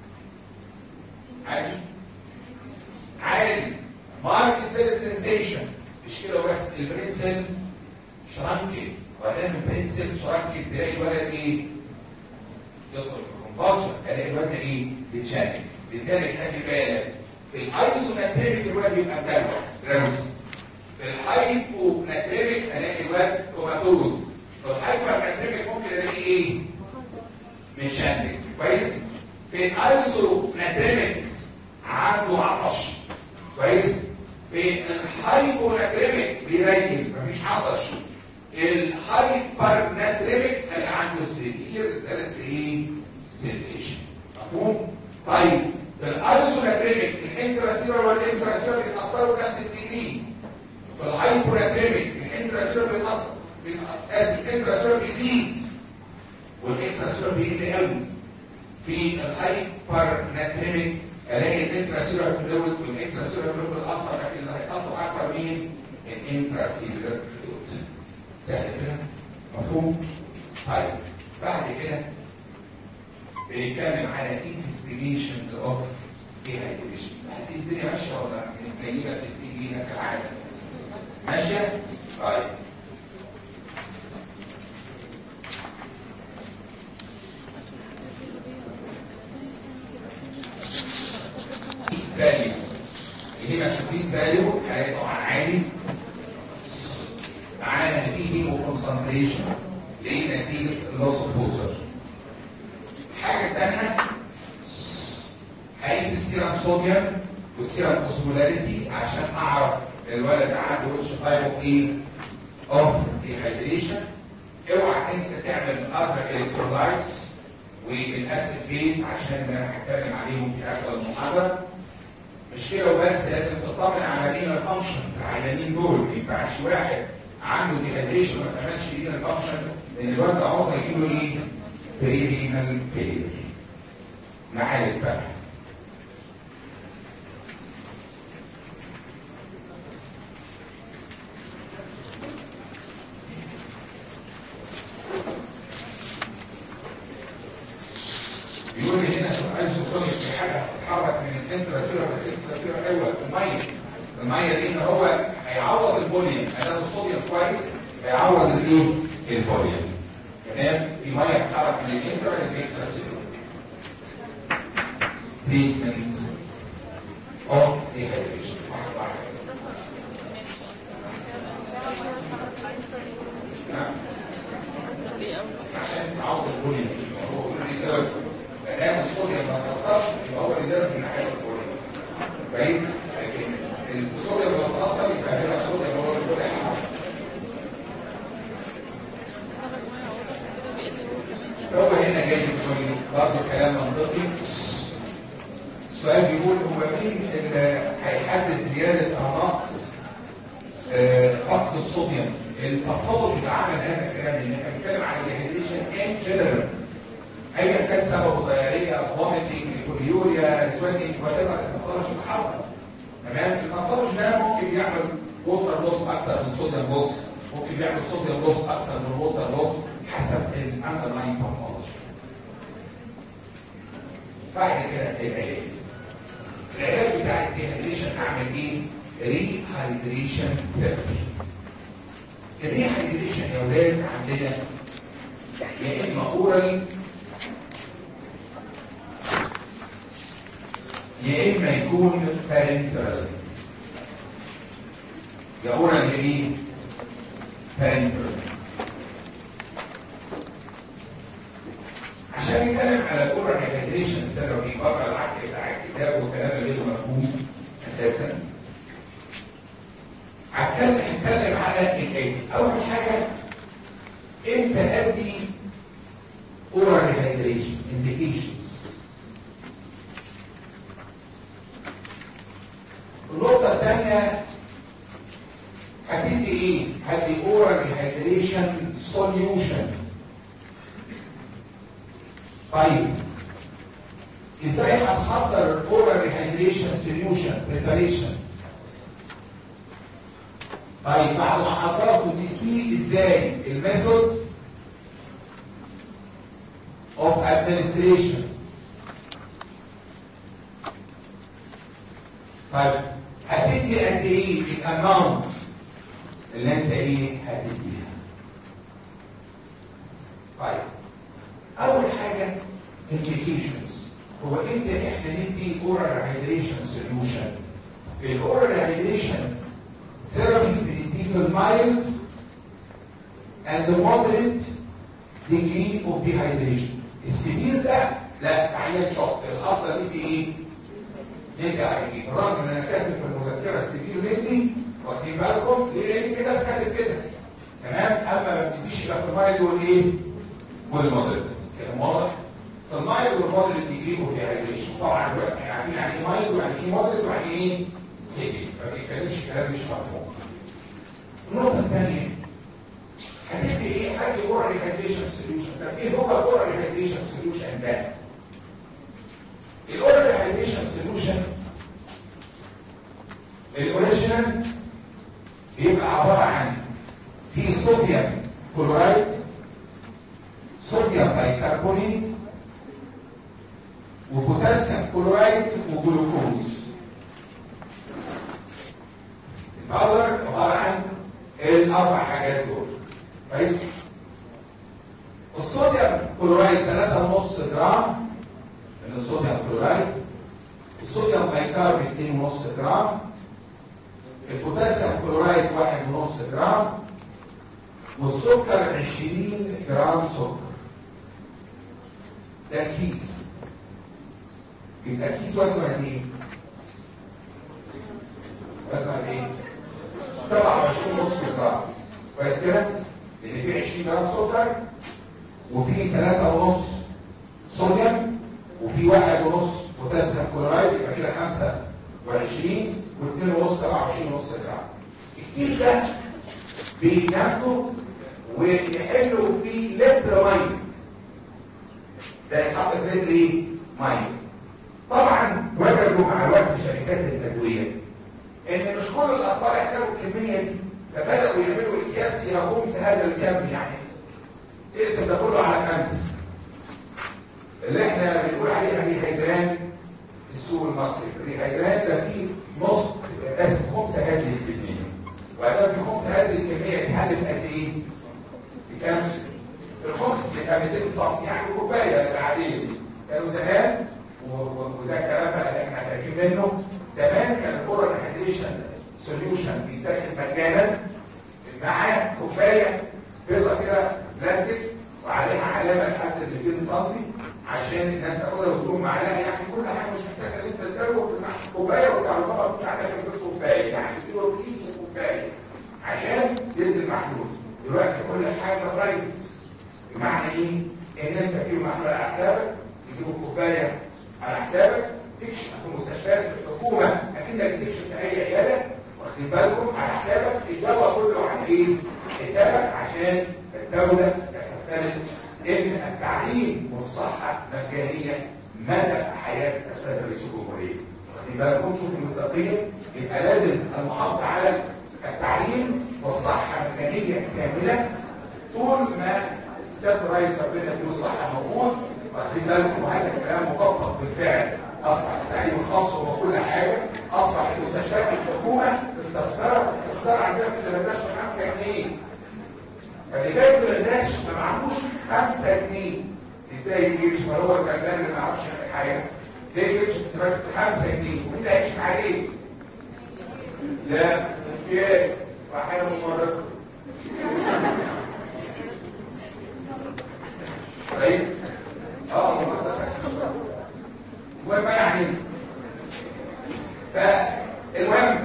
عادي عادي، ماركت سير سنسيشن. مش كده بس، البرين سيل شرنكت، وبعدين البرين سيل شرنكت تلاقي الولد ايه؟ يدخل في كونفالشن، الاقي الولد ايه؟ بيتشنج. لذلك خلي بالك في الايزوناتريك الواد يبقى مدلع رمز، في الهايبوناتريك الاقي الواد كوماتوز، في الهايبرناتريك ممكن الاقي ايه؟ متشنج. كويس؟ في الايزوناتريك عنده عطش. كويس؟ في الهايبوناتريك بيريل مفيش عطش. الهايبرناتريك اللي عنده سيفير ثلاث ايه؟ سنسيشن. مفهوم؟ طيب الايزوناتريميك الانتراسيلولار والاكستراسيلولار بيتاثروا بنفس التكنيك. في الهايبوناتريميك الانتراسيلولار بيتاثر، الانتراسيلولار بيزيد والاكستراسيلولار بيقل قوي. في الهايبرناتريميك الاقي الانتراسيلولار فلويد والاكستراسيلولار فلويد بيتاثر، لكن اللي هيتاثر اكتر مين؟ الانتراسيلولار فلويد. سهل كده؟ مفهوم؟ طيب بعد كده بنتكلم على investigations of dehydration. هسيب الدنيا ماشيه ولا متنيبه 60 دقيقه كالعاده؟ ماشيه؟ طيب فاليو الهيماتوكريت فاليو هلاقي طبعا عالي، معانا ان في هيمو كونسنتريشن ليه نتيجه لوس اوف ووتر. حاجه ثانيه هقيس السيرم صوديوم والسيرم اوزمولاريتي عشان اعرف الولد عنده وش تايب ايه اوف ديهايدريشن. اوعى تنسى تعمل الاذر الكترولايتس والاسيد بيز عشان انا هتكلم عليهم في اخر المحاضره. مش كده وبس، لازم تطمن على رينال فانكشن العيانين دول. ما ينفعش واحد عنده ديهايدريشن ما تعملش رينال فانكشن، لان الولد ده عمره يجيب له ايه؟ برينال فيلير. نعالج بقى. بيقول لي هنا الايزوتونيك في حاجه هتتحرك من الانتراسيلولار للاكستراسيلولار. ايوه الميه دي ان هو هيعوض الفوليوم، ادام الصوديوم كويس هيعوض الايه؟ الفوليوم. تمام؟ في ميه هتتحرك من الانترا للاكستراسيلولار. treatment of dehydration. عشان تعوض الفوليوم هو ريزيرف. مادام الصوديوم ما اتأثرش يبقى هو ريزيرف من ناحية الفوليوم. كويس؟ لكن الصوديوم لو اتأثر يبقى هنا الصوديوم هو برضه كلام منطقي. السؤال بيقول هو مين اللي هيحدد زياده او نقص فقد الصوديوم؟ التفاضل بيتعامل هذا الكلام ان احنا بنتكلم على ديهيدريشن ان جنرال، ايا كان سببه ضياريه، فوميتنج، كوليوريا، سويتنج، وات ايفر المصارج اللي حصل. تمام؟ المصارج ده ممكن يعمل ووتر لوس اكتر من صوديوم لوس، ممكن يعمل صوديوم لوس اكتر من ووتر لوس حسب الاندرلاين باثولوجي. بعد كده العلاج بتاع الديهيدريشن اعمل ايه؟ ريهايدريشن ثيرابي. الريهايدريشن يا ولاد عندنا يا اما اورال يا اما يكون بارنترال. يا اورال يا ايه؟ بارنترال. عشان نتكلم على الاورال ريهايدريشن ثيرابي بره العك بتاع الكتاب والكلام اللي غير مفهوم اساسا، هنتكلم على الاتي. اول حاجه امتى ادي اورال ريهايدريشن؟ انديكيشنز. النقطه الثانيه هتدي ايه؟ هدي اورال ريهايدريشن سوليوشن. طيب ازاي هتحضر الاورال ريهايدريشن سوليوشن بريباريشن؟ طيب بعد ما حضرته تديه ازاي؟ الميثود اوف ادمنستريشن. طيب هتدي قد ايه الاماونت اللي انت ايه هتديها؟ طيب اول حاجه indications. هو امتى احنا ندي اورال ريهايدريشن سوليوشن؟ الاورال ريهايدريشن ثيرابي بنديه المايلد and the moderate degree of dehydration. السبير ده لا عيان شخص. الافضل ندي ايه؟ ندي عليه. بالرغم ان انا كاتب في المذكره السبير ندي، واخدين بالكم ليه؟ لان كده كاتب كده. تمام؟ اما ما بنديش الا في المايلد والايه؟ والمودريت. كده واضح؟ في المايلد والمودريت ديجري اوف ديهايدريشن. طبعا دلوقتي احنا عارفين يعني ايه مايلد ويعني ايه مودريت ويعني ايه سيفير، ما بيتكلمش كلام مش مفهوم. النقطة الثانية هتدي ايه؟ هدي اورال ريهايدريشن سوليوشن. طب ايه هو الاورال ريهايدريشن سوليوشن ده؟ الاورال ريهايدريشن سوليوشن الاوريجينال بيبقى عبارة عن في صوديوم كلورايد، صوديوم بايكربونات، وبوتاسيوم كلورايد، وجلوكوز. الباور عباره عن الاربع حاجات دول. كويس؟ الصوديوم كلورايد 3.5 جرام من الصوديوم كلورايد، الصوديوم بايكارب 2.5 جرام، البوتاسيوم كلورايد 1.5 جرام، والسكر 20 جرام سكر. ده كيس. يبقى كيس وزنه قد ايه؟ وزنه قد ايه؟ 27.5 جرام. كويس كده؟ لان فيه 20 جرام سكر وفيه 3.5 صوديوم وفيه 1.5 بوتاسيوم كلورايد، يبقى كده 25 و2.5 27.5 جرام. الكيس ده بياخده ويحلوا فيه لتر ميه. ده يتحط في لتر ايه؟ ميه. طبعا وجدوا مع الوقت شركات التدويه ان مش كل الاطفال يحتاجوا الكميه دي، فبداوا يعملوا اكياس الى خمس هذا الكم. يعني اقسم ده كله على 5 اللي احنا بنقول عليها ريهايدران. السوق المصري الريهايدران ده فيه نص بس 5 هذه الكميه، وهذا في 5 هذه الكميه يتحدد قد ايه؟ بكام؟ الخمس يبقى 200 سم، يعني كوبايه العاديه دي. كانوا زمان وده كلام بقى اللي احنا محتاجين منه. زمان كان الاورال ريهايدريشن سوليوشن بيتاخد مجانا معاه كوبايه بيضه كده بلاستيك وعليها علامه لحد 200 سم عشان الناس تاخدها وتقوم معلقه. يعني كل حاجه مش محتاجه ان انت تجرب كوبايه وتعرفها مش عارف كوبايه، يعني كيلو كيس وكوبايه عشان تدي المحلول. دلوقتي كل حاجه رايت. بمعنى ايه؟ ان انت كيلو محلول على حسابك، واخدين بالكم على حسابك الدواء كله عن ايه؟ حسابك عشان الدوله تكفلت ان التعليم والصحه مجانيه مدى حياه السيد رئيس الجمهوريه. واخدين بالكم شوفوا المصداقيه يبقى لازم المحافظه على التعليم والصحه مجانيه كامله طول ما سياده الرئيس ربنا يديله الصحه موجود. واخدين بالكم وهذا الكلام مطبق بالفعل. اصبح التعليم الخاص وكل حاجه، اصبح المستشفيات الحكومه التذكره عندنا في البلداش ب 5 جنيه. فاللي جاي في البلداش ما معهوش 5 جنيه. ازاي يجيش؟ ما هو الغلبان اللي ما يعرفش يعمل حاجه. ليه يجيش ب 5 جنيه؟ ومين اللي هيعيش عليه؟ لا امتياز واحيانا ممرضه. كويس؟ ممرضه المهم يعني فالمهم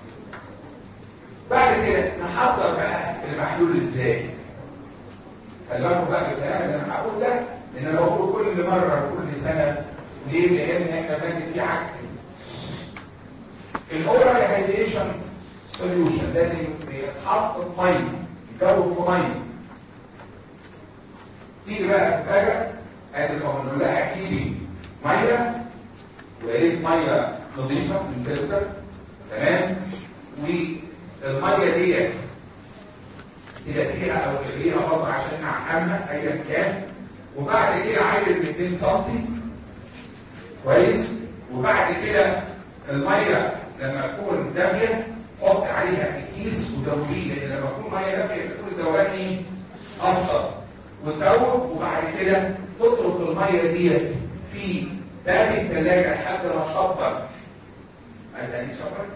بعد كده نحضر بقى المحلول ازاي. خلي بالكم بقى الكلام اللي انا هقول ده لان انا بقول كل مره وكل سنه. ليه؟ لان احنا بنجد فيه عك. الاورال هايدريشن سوليوشن لازم بيتحط في ميه، يتجوز في ميه. تيجي بقى تتفاجئ ادي نقول لها اكيد ميه، ويا ريت ميه نظيفه من فلتر، تمام؟ والميه ديت تدفيها او تغليها برضه عشان نعقمها ايا كان. وبعد كده عايز 200 سم كويس. وبعد كده الميه لما تكون دافيه حط عليها في كيس ودوبيه، لان لما تكون ميه دافيه بتكون الدوران ايه؟ افضل. وتدوب وبعد كده تترك الميه ديت في باب الثلاجه لحد ما تشطب. يعني شطب؟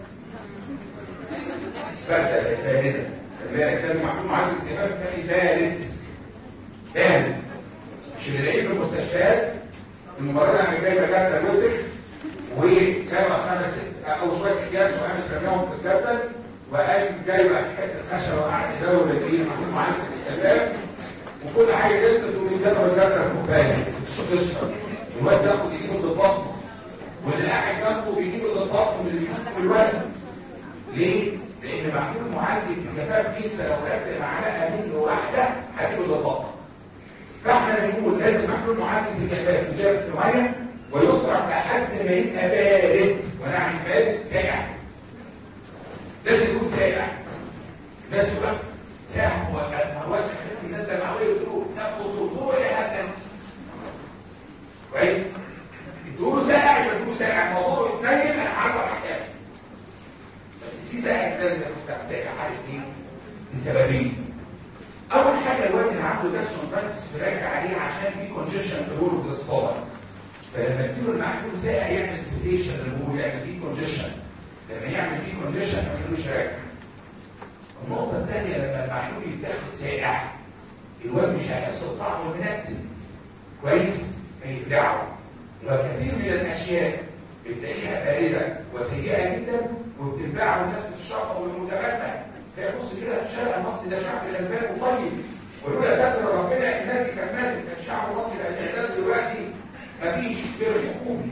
بارده. لازم معلوم معاك الاتفاق الثاني بارد. مش اللي لاقيه في المستشفيات الممرضه يعني جايبه جردل وسخ وجايبه 5 6 او شويه اكياس وقامت رميهم في الجردل وقام جايبه حته خشبه وقعد يدور الايه معلوم معاك الاتفاق وكل حاجه جبت تقوم يدور الجردل كوبايه تشرب. الواد ياخد يجيبه للبطن واللي قاعد جنبه بيجيبه للبطن واللي بيجيبه للواد. ليه؟ لان محلول معالج الجفاف جدا لو خدت معلقه منه واحده هتجيبه للبطن. فاحنا بنقول لازم محلول معالج الجفاف يجاب في ميه ويطرح لحد ما يبقى بارد. ونعني بارد ساقع. لازم يكون ساقع. الناس يقول ساقع هو المواد الناس المعويه تقول تاخد دكتور ايه هذا؟ كويس؟ تقولوا ساقع يبقى تقولوا ساقع، الموضوع يتنيل انا عارف على حسابي. بس في ساقع لازم يكون ساقع عارف ايه؟ لسببين. اول حاجه الواد اللي عنده جاسترونترايتس بنرجع عليه عشان في كونجيشن في الهول اوف ذا ستومك. فلما تديله المحلول ساقع يعمل سيديشن للهول، يعمل فيه كونجيشن. لما يعمل فيه كونجيشن ما يخلوش راجع. النقطه الثانيه لما المحلول يتاخد ساقع الواد مش هيحس بطعمه منتن كويس فيبلعه. وكثير من الاشياء بتلاقيها بارده وسيئه جدا وبتتباع والناس بتشربها والمتبنى. تلاقي بص كده الشارع المصري ده شعب غلبان وطيب ولولا ستر ربنا الناس كملت. كان الشعب المصري الاعداد دلوقتي مفيش غير الحكومي.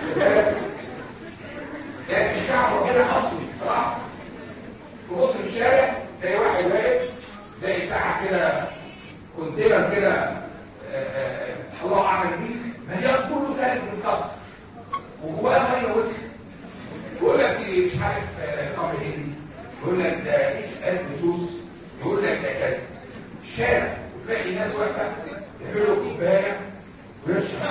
لكن الشعب ربنا مصري بصراحه. تبص في الشارع تلاقي واحد واقف تلاقي بتاع كده كونتينر كده الله اعلم بيه مليان كله ثلج متكسر وجواه ميه وسخ. يقول لك ايه مش عارف طعم ايه، يقول لك ده ايه فلوس، يقول لك ده كذا. الشارع تلاقي ناس واقفه يعملوا كوبايه ويشرب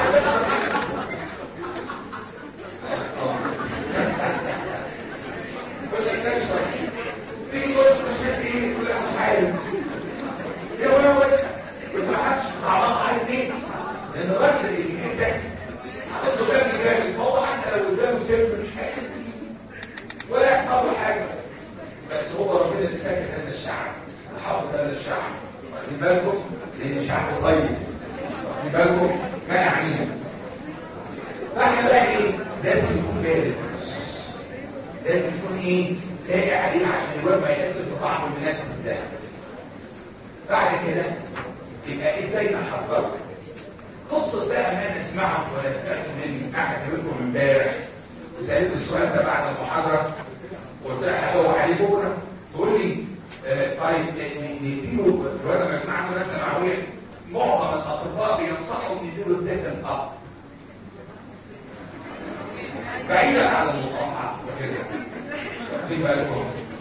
يقول لك تشرب تيجي تقول تشرب ايه يقول لك مش عارف ايه ولا وسخه بس ما حدش طعمها عارف ايه. لان الراجل اللي بيجي ذكي حاطط له بالي جامد فهو حتى لو قدامه سلم مش هيحس بيه ولا يحصل له حاجه. بس هو ربنا اللي ساكن هذا الشعب وحافظ هذا الشعب. واخدين بالكم؟ لان شعب طيب. واخدين بالكم؟ ما يعنيه. فاحنا بقى ايه؟ لازم يكون بارد. لازم يكون ايه؟ ساقع عليه عشان الواد ما يحس بطعم المنتن ده. بعد كده يبقى ازاي نحضره؟ قصه بقى ما نسمعه ولا سمعته من احد منكم امبارح وسالت السؤال ده بعد المحاضره وقلت لها هو بالكم؟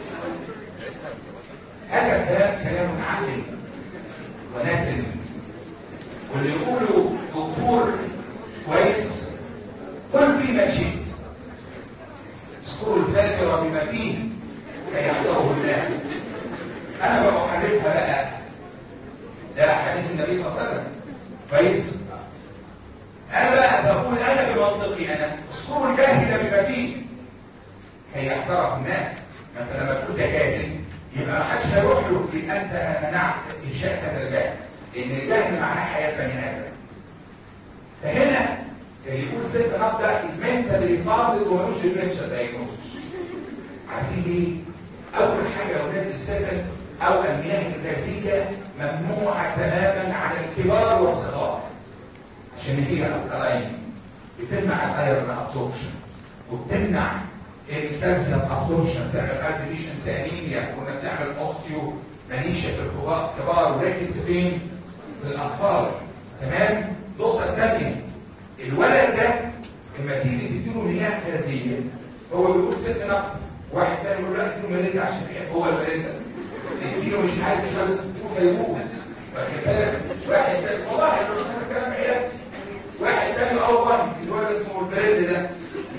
هذا الكلام كلام عاقل وناتن، واللي يقولوا دكتور كويس قل فيما شئت، اذكروا الذاكرة بما فيه كي يحضره الناس. انا بقى احرفها بقى، ده حديث النبي صلى الله عليه وسلم كويس. انا بقى بقول انا بمنطقي انا اذكروا الجاهل بما فيه كي يحضره الناس. ما انت لما تقول ده جاهل يبقى ما حدش هيروح له في انت منعت انشاء هذا الجهل، لان الجهل معناه حياه بني ادم. فهنا اللي يقول سيد نبدا از منتالي ريتاردد ومالوش ديفرنشال دايجنوستس. عارفين ليه؟ اول حاجه اولاد السكن او المياه الغازيه ممنوعه تماما عن الكبار والصغار، عشان هي القلائم بتمنع الايرون ابسوربشن وبتمنع الكالسيوم ابسوربشن، تعمل ادريشن انيميا، كنا بنعمل اوستيو مانيشيا في الكبار وريكتس فين؟ في الاطفال. تمام؟ النقطه الثانيه الولد ده لما تيجي تديله مياه غازيه هو بيقول ست نقط، واحد تاني يقول لا اديله مريضه عشان يحب هو المريضه، اديله مش عارف شمس اديله فيروز، واخد بالك؟ واحد تاني والله مش هذا كلام عيال، واحد تاني اول الولد اسمه البريد ده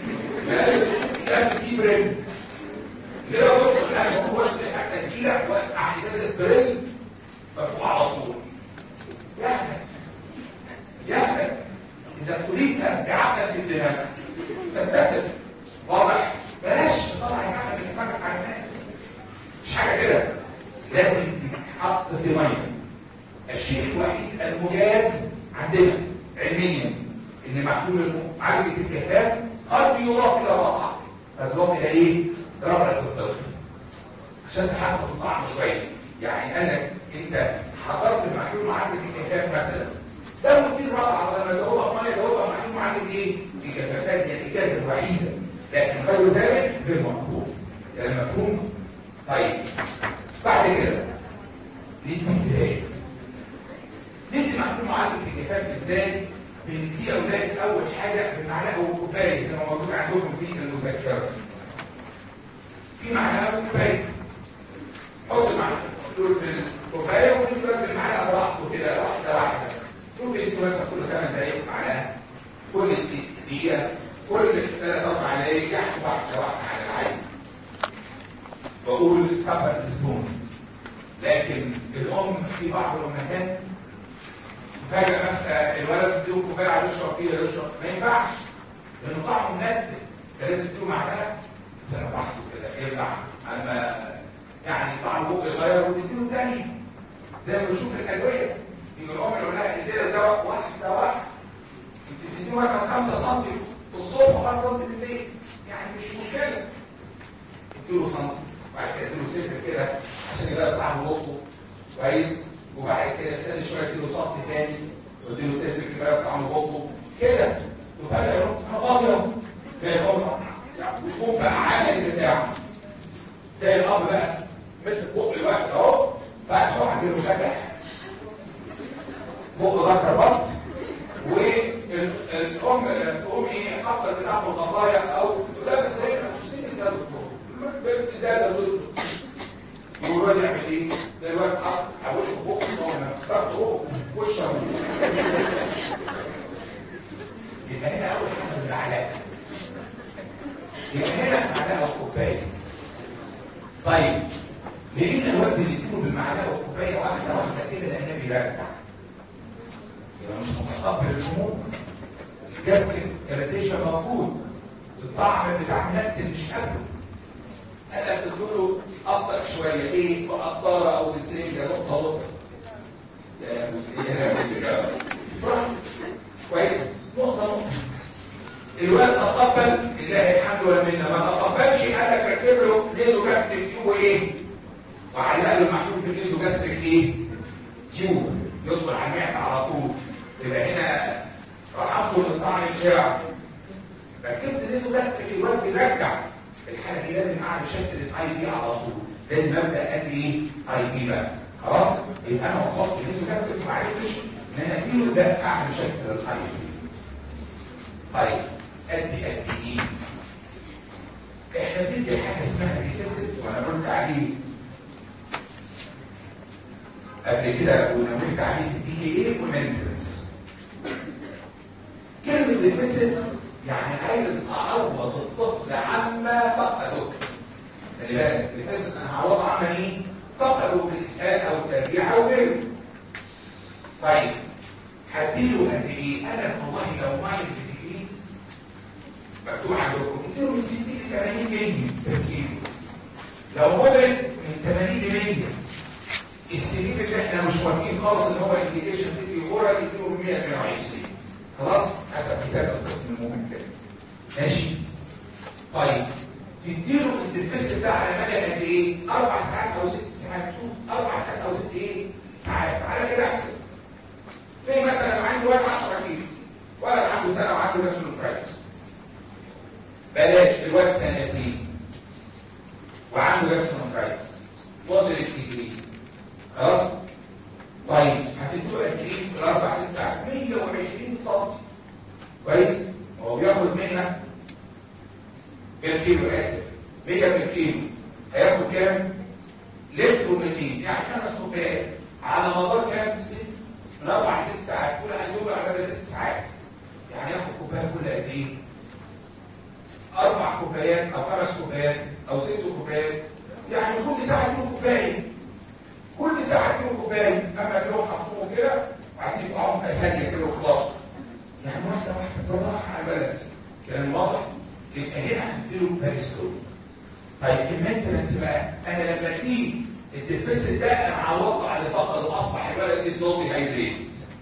قال في بريد ليه يا دكتور؟ لا هو التسجيله واحداث البريد مرفوع على طول. يحمد اذا اريد بعقل الدماغ فاستخدم واضح، بلاش تطلع العقل اللي بيتفرج على الناس، مش حاجه كده، لازم تتحط في ميه. الشيء الوحيد المجاز عندنا علميا ان محلول معالجه الجفاف قد يضاف الى رقعه، فيضاف الى ايه؟ رقعه الطفل عشان تحسن الطعم شويه. يعني قالك انت حضرت محلول معالجه الجفاف مثلا ده مفيد رقعه، ولما تدوبها ميه تدوبها محلول معالجه ايه؟ الجفاف، هذه الاجازه الوحيده، لكن غير ذلك غير مقبول. يعني مفهوم؟ طيب بعد كده ندي ازاي؟ ندي محلول معالجه الجفاف ازاي؟ بندي اولاد اول حاجه بمعلقه وكوبايه زي ما موجود عندكم في المذكره. في معلقه وكوبايه، حط المحلول في الكوبايه وندي المعلقه براحته كده واحده واحده. ممكن انتوا مثلا كل 5 دقائق معلقه، كل دقيقه، كل 3 4 دقائق يحكوا واحده واحده على العين. بقول كفر السبون، لكن الام في بعض الامهات فجأة مثلا الولد بيديله كوبايه على يشرب فيها يشرب، ما ينفعش لانه طعمه منتن، فلازم تديله معلقه سنه واحده كده يبلع اما يعني طعم بقه يغير وتديله تاني زي ما بنشوف الادويه. يجي الام يقول لها اديله دواء واحده واحده، انت تديله مثلا 5 سم في الصبح و5 سم بالليل، يعني مش مشكله. اديله سم وبعد كده اديله سلك كده عشان يبقى طعم بقه كويس، وبعد كده استنى شويه اديله صف تاني واديله سلك كده طعم بقه كده، وفجاه يروح انا فاضيه يقوم بقى عامل بتاعه. تلاقي الاب بقى مثل بق الوقت اهو فتحه عامل له فتح بق ذكر بط، والام تقوم ايه حاطه بتاعه الضفايا او تقول لها بس هي مش زي ده دكتور بنت زاده دكتور، والواد يعمل ايه؟ ده الواد حط حوشه بقه طبعا مسكته وشه يبقى هنا اول حاجه بالعلاقه، يبقى هنا معلقه وكوبايه. طيب لقينا الواد بيديله بالمعلقه وكوبايه واحده واحده كده لانه بيرجع، يبقى مش متقبل الامور، الجسم الريتيشن موجود، الطعم بتاع النكت مش قابله. انا تديله ابطأ شويه ايه بقطاره او بسرنجه نقطه نقطه كويس نقطه نقطه. الواد تقبل لله الحمد والمنه، ما تقبلش قال لك ركب له ليزو جاستريك تيوب وايه وعلق له المحلول في الليزو جاستريك ايه تيوب يدخل على المعده على طول، يبقى هنا رحمته للطعم بتاعه. ركبت الليزو جاستريك الواد بيرجع، الحاله دي لازم اعمل شكل الاي بي على طول، لازم ابدا ادي ايه اي بي بقى خلاص. يبقى انا وصلت الليزو جاستريك وما عرفتش ان انا اديله ده اعمل شكل الاي بي. طيب ادي ايه احنا بندي حاجه اسمها ديفيسيت، وانا قلت عليه قبل كده ونوهت عليه الدي ايه ومينتنس. كلمه ديفيسيت يعني عايز اعوض الطفل عما فقده. خلي بالك ديفيسيت انا هعوضه عما ايه؟ فقده بالاسهال او التربيع او غيره. طيب هديله قد ايه؟ انا والله لو معي الدي مكتوب عندكم اديله من 60 ل 80 جنيه في كيلو. لو مدرك من 80 ل 100. السنين اللي احنا مش موافقين خالص ان هو انديكيشن تدي اورال يديله 100 120 خلاص حسب كتاب القسم المهم كده. ماشي؟ طيب تديله الديفيسيت ده على مدى قد ايه؟ 4 ساعات او 6 ساعات. شوف 4 ساعات او 6 ايه؟ ساعات. تعالى كده احسب. زي مثلا عنده ولد 10 كيلو، ولد عنده سنه وعنده نفس البرايس. بلاش الواد سنتين وعنده جاسترونترايتس وضع الكبري خلاص. طيب هتدوه قد ايه في الاربع ست ساعات؟ 120 سم. كويس؟ هو بياخد 100 بالكيلو، اسف 100 بالكيلو، هياخد كام؟ لتر و200 يعني 5 كوبايات على مدار كام؟ من 4 ل 6 ساعات. كل هيدوه على مدى 6 ساعات يعني ياخد كوبايه كل قد ايه؟ 4 كوبايات او 5 كوبايات او 6 كوبايات، يعني كل ساعه يجيبوا كوبايه. كل ساعه يجيبوا كوبايه، اما لو حطوهم كده وعايزين يقعوا في ثانيه كده وخلاص. يعني واحده واحده بالراحه على البلد. كان واضح؟ يبقى هنا هنديله باريستول. طيب المينتنس بقى، انا لما اديه الديفيسيت ده انا هعوضه على فقد اصبح الولد سلوتي هايدريت.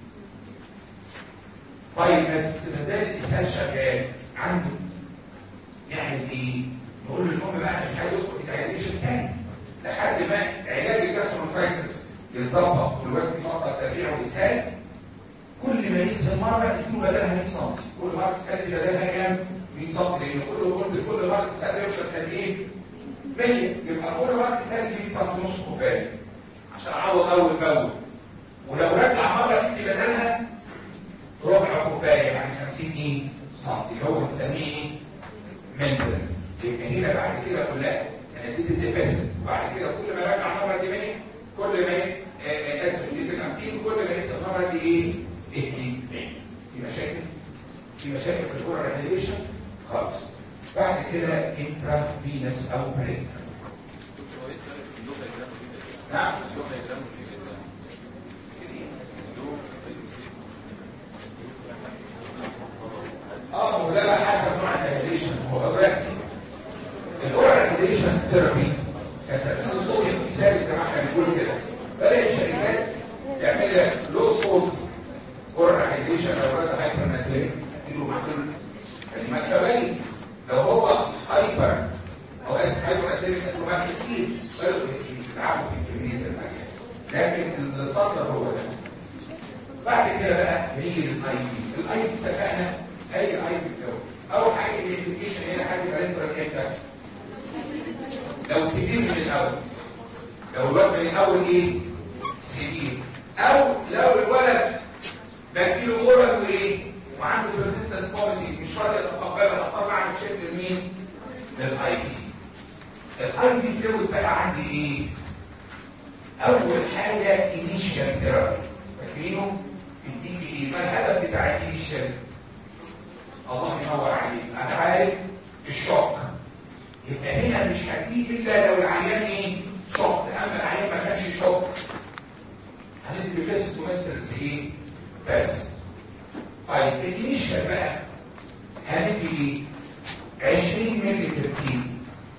طيب بس ما زال الاسهال شغال عنده، نعمل ايه؟ نقول للام بقى انا مش عايز ادخل في دايليشن تاني لحد ما علاج الجاسترونترايتس يتظبط والواد بيفضل تربيع واسهال. كل ما يسهل مره اديله بدلها 100 سم، كل مره تسهل دي بدلها كام؟ 100 سم، لان كل مره تسهل يفضل قد ايه؟ 100. يبقى كل مره تسهل دي 100 سم نص كوبايه عشان اعوض اول باول. ولو رجع مره تدي بدلها ربع كوبايه يعني 50 ايه؟ سم، اللي هو بنسميه ايه؟ مينتنس. يبقى هنا بعد كده كلها انا اديت الديفيسيت، وبعد كده كل ما راجع مره دي 100، كل ما اسف اديت 50، كل ما لسه المره دي ايه؟ ادي 100. في مشاكل في الاورال ريهابيليشن خالص. بعد كده انترا فينس او برينتر. نعم وده حسب نوع الريهابيليشن. هو دلوقتي الاورال ريهابيليشن ثيرابي كانت الصوديوم ثابت زي ما احنا بنقول كده. بلاقي الشركات تعمل لو صوت اورال ريهابيليشن لو ولد هايبر ناتريك يديله معدول كلمات كوالي. لو هو هايبر او اسف هايبر ناتريك كلمات كتير بلغوا يتعبوا في كميه الحاجات، لكن الستاندر هو ده. بعد كده بقى بنيجي للاي بي. الاي بي اتفقنا اي اي بي بتاعه اول حاجه الانديكيشن هنا حاجه الانترال امتى؟ لو سيفير من الاول، لو الولد من الاول ايه؟ سيفير، او لو الولد بديله اورال وايه؟ وعنده بريسيستنت كواليتي مش راضي يتقبلها، اختار اعمل شيفت لمين؟ للاي بي. الاي بي فلويد بقى عندي ايه؟ اول حاجه انيشال ثيرابي. فاكرينه؟ الدي بي اي. ما الهدف بتاع الانيشال؟ الله ينور عليك، انا عارف الشوك. يبقى هنا مش هديه الا لو العيان ايه؟ شوك. اما العيان ما كانش شوك هندي بفيست ومنتلز ايه؟ بس. طيب الانيشال بقى هندي ايه؟ 20 مللي تركيب.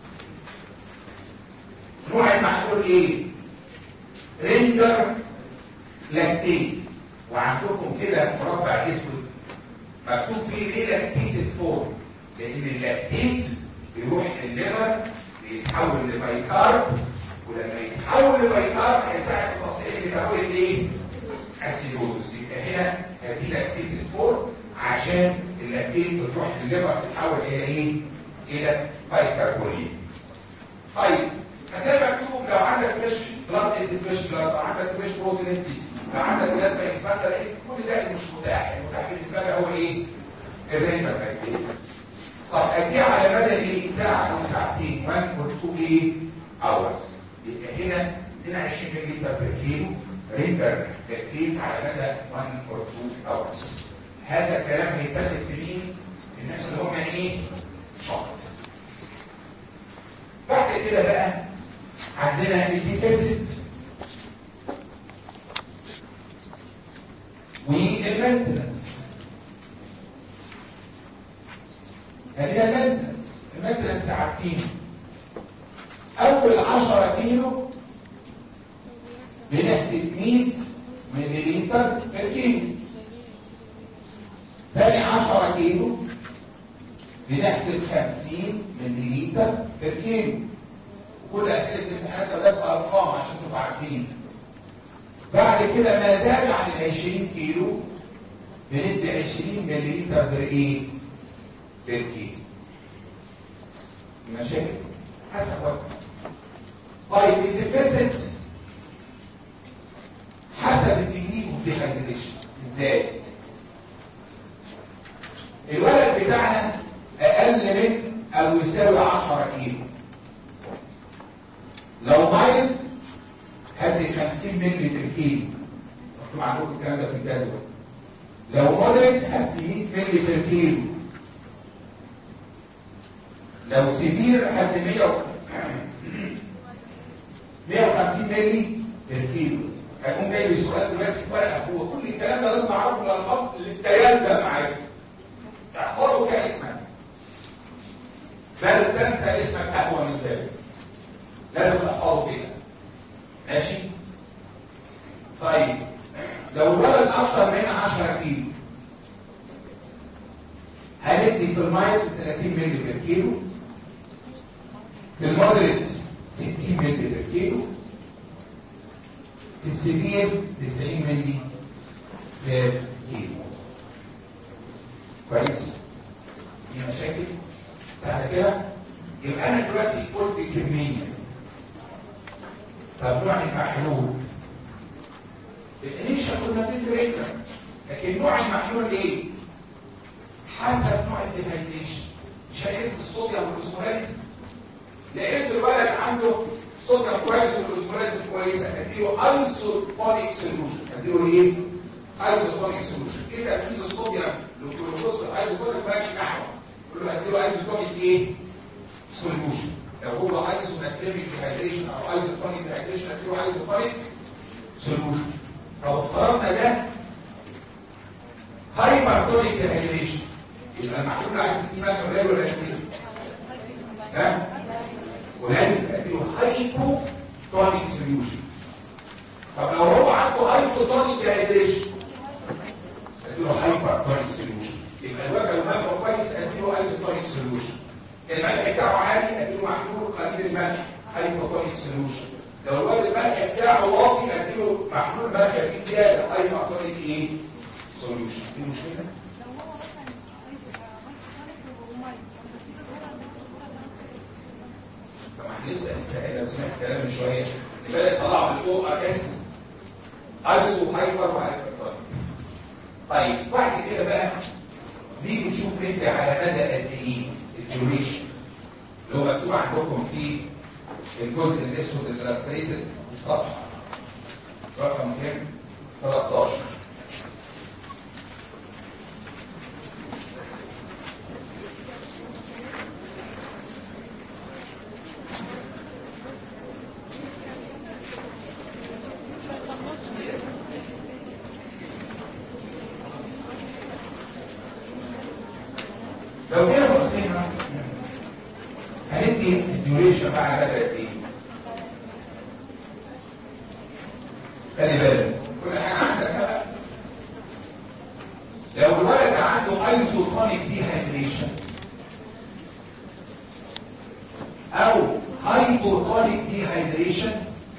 نوع المحلول ايه؟ ريندر لاكتيت. وعندكم كده مربع اسود مكتوب فيه ليه لاكتيتد فورم؟ لان اللاكتيت بيروح للليفر بيتحول لبايكارب، ولما يتحول لبايكارب هيساعد في تصنيع ميتابوليك ايه؟ اسيدوز. يبقى هنا هدي لاكتيتد فورم عشان اللاكتيت بتروح للليفر تتحول الى ايه؟ الى بايكاربونيت. طيب هتلاقي مكتوب لو عندك فيش بلاد ادي فيش بلاد، لو عندك فيش بروتين ادي، لو عندك بلازما اكسباندر ايه، كل ده مش متاح. المتاح بالنسبه لي هو ايه؟ الرينتر بكتيريا. طب اديه على مدى ايه؟ ساعه او ساعتين. اورز. يبقى هنا 22 مللي لتر بير كيلو ريمبر لاكتيت على مدى 1 or 2 اورز. هذا الكلام هيتاخد في مين؟ الناس اللي هم ايه؟ شط. بعد كده بقى عندنا الديفيسيت والمينتنس. هي المينتنس عارفين اول 10 كيلو بنحسب 100 مللي لتر بير كيلو، ثاني 10 كيلو بنحسب 50 مللي لتر بير كيلو. كل اسئله الامتحانات اولاد ارقام عشان تبقوا عارفين. بعد كده ما زاد عن ال 20 كيلو بندي 20 مللي لتر بير ايه؟ بير كيلو. ماشي؟ حسب وقت. طيب الديفيسيت حسب التكنيك والديهايدريشن. ازاي؟ الولد بتاعنا اقل من او يساوي 10 كيلو. لو مايلد هدي 50 مللي بير كيلو. مكتوب عندكم الكلام ده في الجدول. لو مودريت هدي 100 مللي بير كيلو. لو سيفير هدي 150 مللي بير كيلو. هيكون جاي لي سؤال دلوقتي في ورقه. هو كل الكلام ده لازم اعرفه للخط للتيالزم معاك. تحفظه كاسمك. بل تنسى اسمك اقوى من ذلك. لازم تحفظه كده. ماشي؟ طيب لو الولد اكثر من 10 كيلو هندي في المايل 30 مللي بير كيلو، في المودريت 60 مللي بير كيلو، في السيفير 90 مللي بير كيلو. كويس؟ في مشاكل؟ سهله كده؟ يبقى انا دلوقتي قلت كميه. طب نوع المحلول. الانيشال كنا بندي ريتر، لكن نوع المحلول ايه؟ حسب نوع الديهايدريشن. مش هيقيس الصوديوم والاوزمولاريتي. لقيت الولد عنده صوديوم كويس والاوزمولاريتي كويسه، اديله ايزوتونيك سوليوشن. اديله ايه؟ ايزوتونيك سوليوشن. ايه تركيز الصوديوم للجلوكوز في الايزوتونيك ماشي نحوه. يقول له اديله ايزوتونيك ايه؟ سوليوشن. لو هو ايزوناتريميك ديهايدريشن او ايزوتونيك ديهايدريشن اديله ايزوتونيك سوليوشن. لو افترضنا ده هايبرتونيك ديهايدريشن يبقى المحلول عايز تديه ملح قليل ولا كتير؟ ها؟ قليل اديله هايبوتونيك سوليوشن. طب لو هو عنده هايبوتونيك ديهايدريشن اديله هايبرتونيك سوليوشن. يبقى الوجه الملح كويس اديله ايزوتونيك سوليوشن. الملح بتاعه عالي اديله محلول قليل الملح هايبوتونيك سوليوشن. لو الوزن الملح بتاعه واطي اديله محلول ملح فيه زياده هايبوتونيك ايه؟ سوليوشن. دي مشكله؟ لو هو مثلا طب احنا لسه لو سمعت كلام من شويه يبقى طلعوا من الاو ار اس ايزو هايبر وهايبرتونيك. طيب بعد كده بقى نيجي نشوف انت على مدى قد ايه الديوريشن اللي هو مكتوب عندكم في الجزء الاسود اللاستريتد الصفحه رقم كام؟ 13. لو كده بصينا هندي الديوريشن بقى على مدى ايه؟ خلي بالك كل حاجه عندك بقى. لو الولد عنده ايزوتونيك ديهايدريشن او هايبوتونيك ديهايدريشن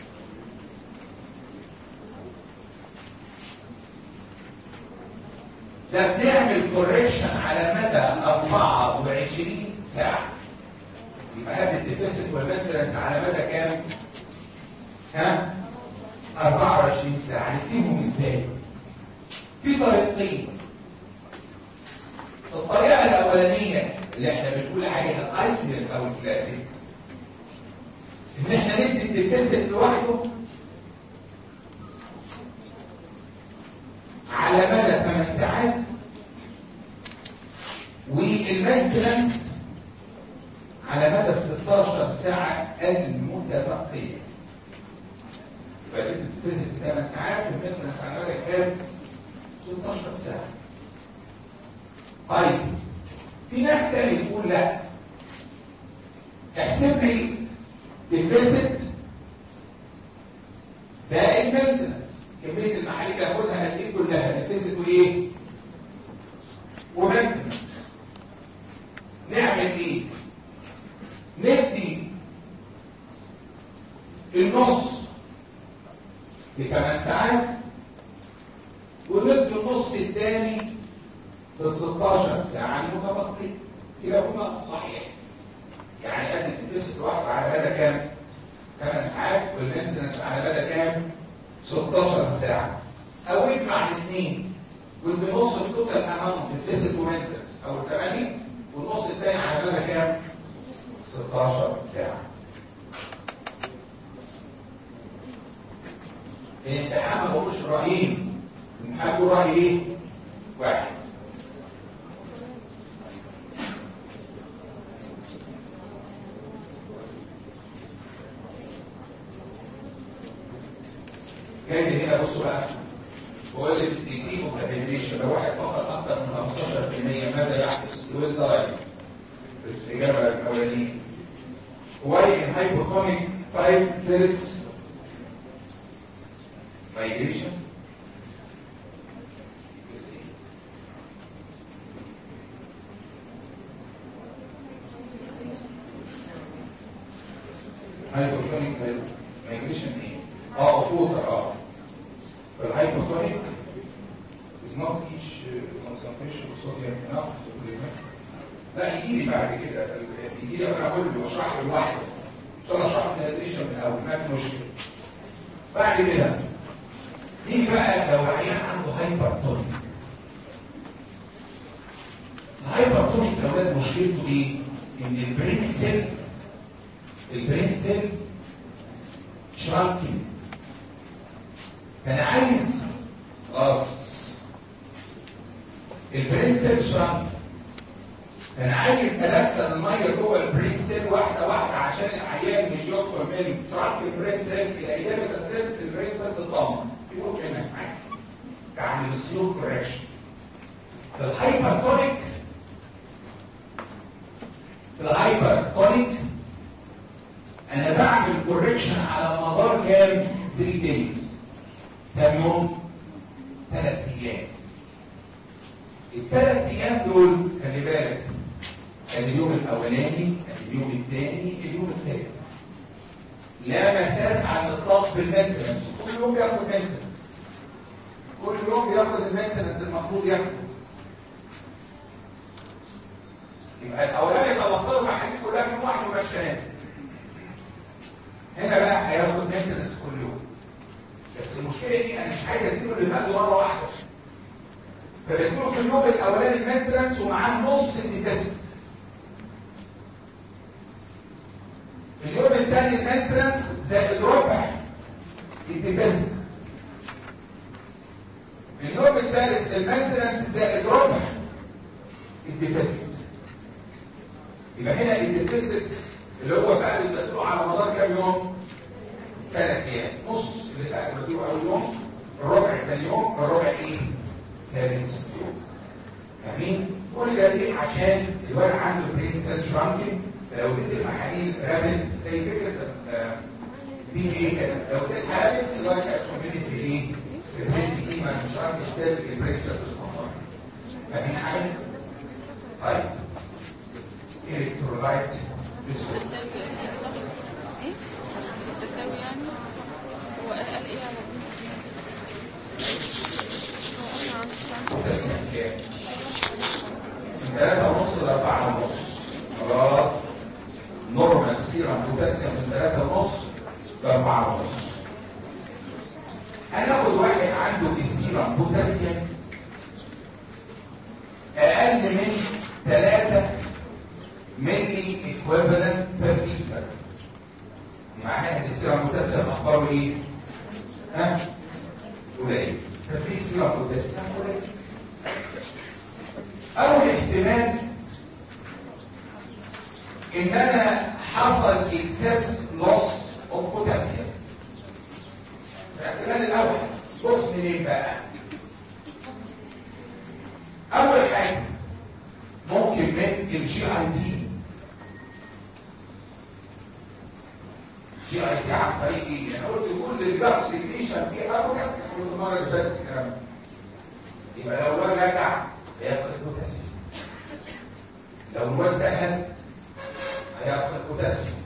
ده بنعمل كوريكشن على مدى 24 ساعه. يبقى هذا الديفيسيت والمينتنس على مدى كام؟ ها؟ 24 ساعه. نكتبهم ازاي؟ في طريقتين. الطريقه الاولانيه اللي احنا بنقول عليها الايديال او الكلاسيك ان احنا ندي الديفيسيت لوحده على مدى 8 ساعات والمينتنس على مدى 16 ساعه المتبقيه. يبقى ندي الديفيسيت 8 ساعات والمينتنس على مدى كام؟ 16 ساعه. طيب في ناس تاني تقول لا، احسب لي ديفيسيت زائد مينتنس، كميه المحاليل اللي هاخدها قد ايه كلها، ديفيسيت وايه؟ ومينتنس. نعمل ايه؟ ندي النص في 8 ساعات وندي النص الثاني في 16 ساعه المتبقيه. كده هما صحيح. يعني ادي الديفيسيت لوحده على مدى كام؟ 8 ساعات والمينتنس على مدى كام؟ 16 ساعه. او اجمع الاثنين وادي نص التوتال اماونت ديفيسيت ومينتنس او 8 والنص الثاني على مدى كام؟ 16 ساعه. الامتحان ما بقولش رايين، الامتحان بيقول راي ايه؟ واحد. جاي هنا بصوا بقى، بقول لك التكنيك والكاتيجوريشن لو واحد فقط اكثر من 15% ماذا يحدث؟ يقول ده رايي. بس الاجابه الاولانيه why in hypotonic type there is migration. hypotonic migration ايه؟ فوتر فالهايبوتونيك is not each concentration of sodium enough to prevent. لا يجي لي بعد كده، يجي لي انا اقول له اشرح له لوحده. ان شاء الله اشرح الهيدريشن من الاول ما في مشكله. بعد كده نيجي بقى لو العيان عنده هايبرتونيك. الهايبرتونيك يا اولاد مشكلته ايه؟ ان البرين سيل شرانكينج. فانا عايز خلاص البرين سيل شرانك، فانا عايز ادخل الميه جوه البرين سيل واحده واحده عشان العيان مش يدخل من شرانك البرين سيل الى ايام السيل البرين سيل تتضمن. يقول هنا معاك تعمل سلو كوركشن. في الهايبرتونيك انا بعمل كوركشن على مدار كام؟ 3 days. كام يوم؟ 3 ايام. ال3 ايام دول خلي بالك، ادي اليوم الاولاني، ادي اليوم الثاني، اليوم الثالث. لا مساس على الاطلاق بالمينتنس، كل يوم بياخد مينتنس. كل يوم بياخد المينتنس المفروض ياخده. يبقى الاولاني خلصت له الحاجات كلها من واحد ومشينات. هنا بقى هياخد مينتنس كل يوم. بس المشكله دي انا مش عايز اديله اللي فات مره واحده. فبديله في اليوم الاولاني المينتنس ومعاه نص الديفيسيت. اليوم الثاني المينتنس زائد ربع الديفيسيت. اليوم الثالث المينتنس زائد ربع الديفيسيت. يبقى هنا الديفيسيت اللي هو بقى اللي بديله على مدار كام يوم؟ 3 ايام. نص اللي بقى بديله اول يوم، الربع ثاني يوم، الربع ايه؟ ثالث يوم. فاهمين؟ كل ده ليه؟ عشان الولد عنده برين سيل شرانكينج. فلو اديت المحاليل رابد زي فكره دي ايه كده، لو اديت رابد الولد هيكمل بايه؟ البرين دي ما شرانك السيل البرين سيل بتتطور. فاهمين حاجه؟ طيب الكترولايت ديسورد تساوي يعني هو قال ايه على بوتاسيوم كام؟ من 3.5 ل 4.5. خلاص نورمال سيرم بوتاسيوم من 3.5 ل 4.5. هناخد واحد عنده في السيرم بوتاسيوم اقل من 3 ملي ايكويفالنت بير لتر. مع السيرم بوتاسيوم اخباره ايه؟ قليل. طب ليه السيرم بوتاسيوم قليل؟ اول احتمال ان انا حصل اكسس لوس اوف بوتاسيوم. الاحتمال الاول بص منين بقى؟ اول حاجه ممكن من الجي اي تي. جي اي تي عن طريق ايه؟ انا قلت كل الجاكسيكيشن فيها بوتاسيوم كل مره اللي فاتت الكلام ده. يبقى لو الواد رجع هياخد البوتاسيوم، لو الواد زهد هياخد البوتاسيوم،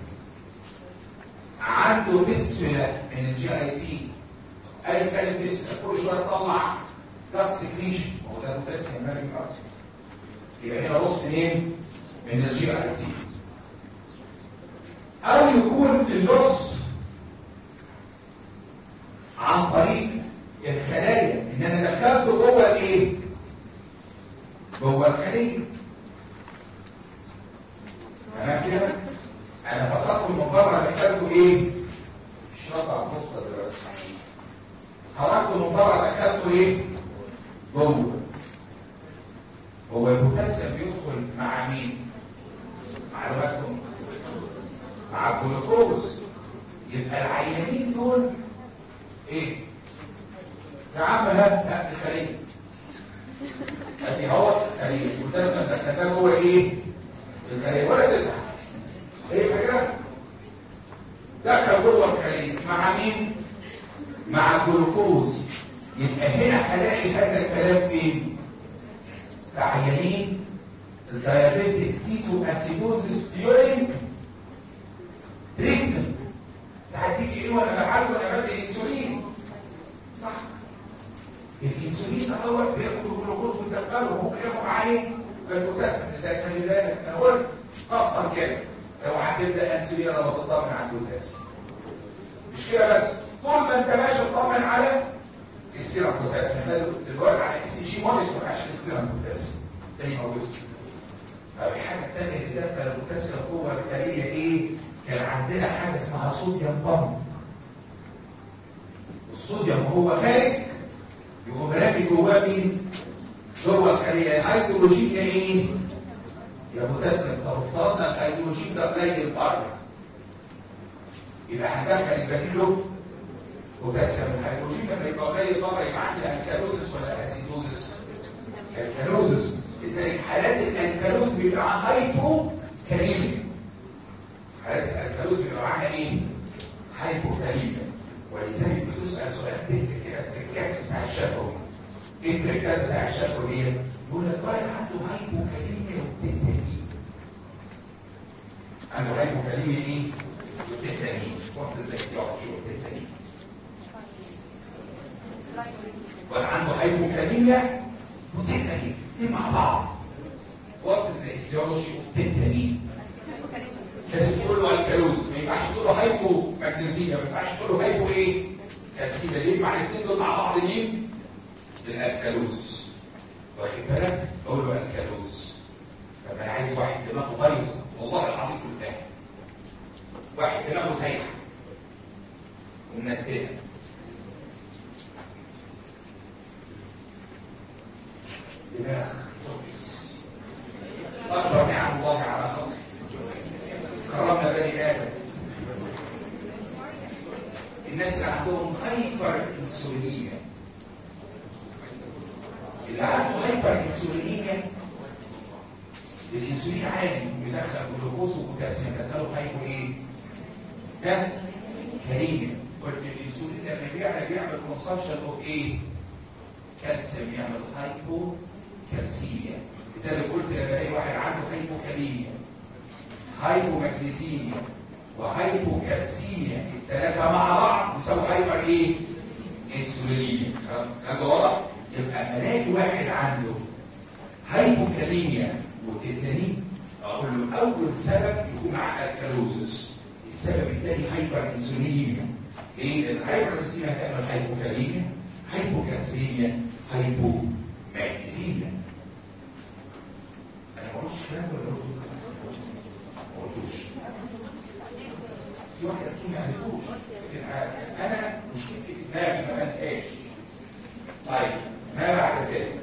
عنده فيستولا من الجي اي تي، اي كان الفيستولا كل شويه تطلع جاكسيكيشن، هو ده البوتاسيوم مالي اكتر. يبقى هنا بص منين؟ من الجي اي تي. او يكون اللص عن طريق الخلايا، ان انا دخلته جوه الايه؟ جوه الخليه. تمام كده؟ انا فقدته من بره دخلته ايه؟ مش رافع البوسطه دلوقتي. خرجته من بره دخلته ايه؟ جوه. هو البوتاسيوم بيدخل مع مين؟ مع الوكم، مع الجلوكوز. يبقى العيانين دول ايه؟ يا عم هات الخليه. ادي هو الخليه، البوتاسيوم دخلناه جوه ايه؟ الخليه ولا تزعل. ايه حاجه؟ دخل جوه الخليه مع مين؟ مع الجلوكوز. يبقى هنا هلاقي هذا الكلام فين؟ عيانين الدايابيتيك كيتو اسيدوزيس ديورينج تريتمنت. ده هتيجي ايه وانا بعالجه وانا بدي انسولين؟ صح؟ الانسولين دوت بياخد الجلوكوز ويدخله، ممكن ياخد عليه البوتاسيوم. ده خلي بالك انا قلت قصا كده لو هتبدا انسولين انا بتطمن على البوتاسيوم. مش كده بس، طول ما انت ماشي تطمن على السيرم بوتاسيوم. دلوقتي على اس جي مونيتور عشان السيرم بوتاسيوم زي ما قلت. طب الحاجه الثانيه اللي دخل البوتاسيوم جوه الخليه ايه؟ كان عندنا حاجه اسمها صوديوم بامب. الصوديوم هو خارج يقوم راكب جواه مين؟ جوه الخليه. يا هيدروجين يا ايه؟ يا بوتاسيوم. طب افترضنا الهيدروجين ده قليل بره، يبقى هندخل البديل له بوتاسيوم. الهيدروجين لما يبقى قليل بره يبقى عندي الكالوزس ولا اسيدوزس؟ الكالوزس. لذلك حالات الكالوز بيبقى معاها هايبو كاليميا. حالات الكالوز بيبقى معاها ايه؟ هايبو كاليميا. ولذلك بتسال سؤال تكتب كده التركات بتاع الشفوي. ايه التركات بتاع الشفوي دي؟ يقول لك واحد عنده هايبو كاليميا وتتانين. عنده هايبو كاليميا ايه؟ وتتانين. وقت ازاي يقعد شو التتانين؟ ولا عنده هايبوكاليميا وتتانين ايه مع بعض؟ وقت ازاي فيزيولوجي وتتانين. لازم تقول له الكالوز، ما ينفعش تقول له هايبو مغنيسيميا، ما ينفعش تقول له هايبو ايه؟ كالسيميا. ليه؟ مع الاثنين دول مع بعض مين؟ الكالوز. واخد بالك؟ اقول له الكالوز. طب انا عايز واحد دماغه بايظ، والله العظيم قدامي. واحد دماغه سايحه ومنتنه. دماغ توكس. اكبر نعم الله على خلقه. كرمنا بني ادم. الناس اللي عندهم هايبر انسولينيا، اللي عنده هايبر انسولينيا الانسولين عادي بيدخل جلوكوز وبوتاسيوم، دخله هايبو ايه؟ ده كاليميا. قلت الانسولين لما بيعمل كونسبشن اوف ايه؟ كالسيوم، يعمل هايبو كالسيميا. لذلك قلت لما الاقي واحد عنده هايبو كاليميا، هايبو مغنيسيميا وهايبو كالسيميا، الثلاثه مع بعض يساوي هايبر ايه؟ انسولينيا. كده واضح؟ يبقى الاقي واحد عنده هايبو كاليميا وتتانين، اقول له اول سبب يكون مع الكالوزس، السبب الثاني هايبر انسولينيا. ايه؟ الهايبر انسولينيا تعمل هايبو كاليميا، هايبو كالسيميا، هايبو مغنيسيميا. انا ما قلتش الكلام ده ولا قلت؟ ما قلتوش. في واحد اكيد ما قالتوش. انا مشكلتي في دماغي ما بنساش. طيب ما بعد ذلك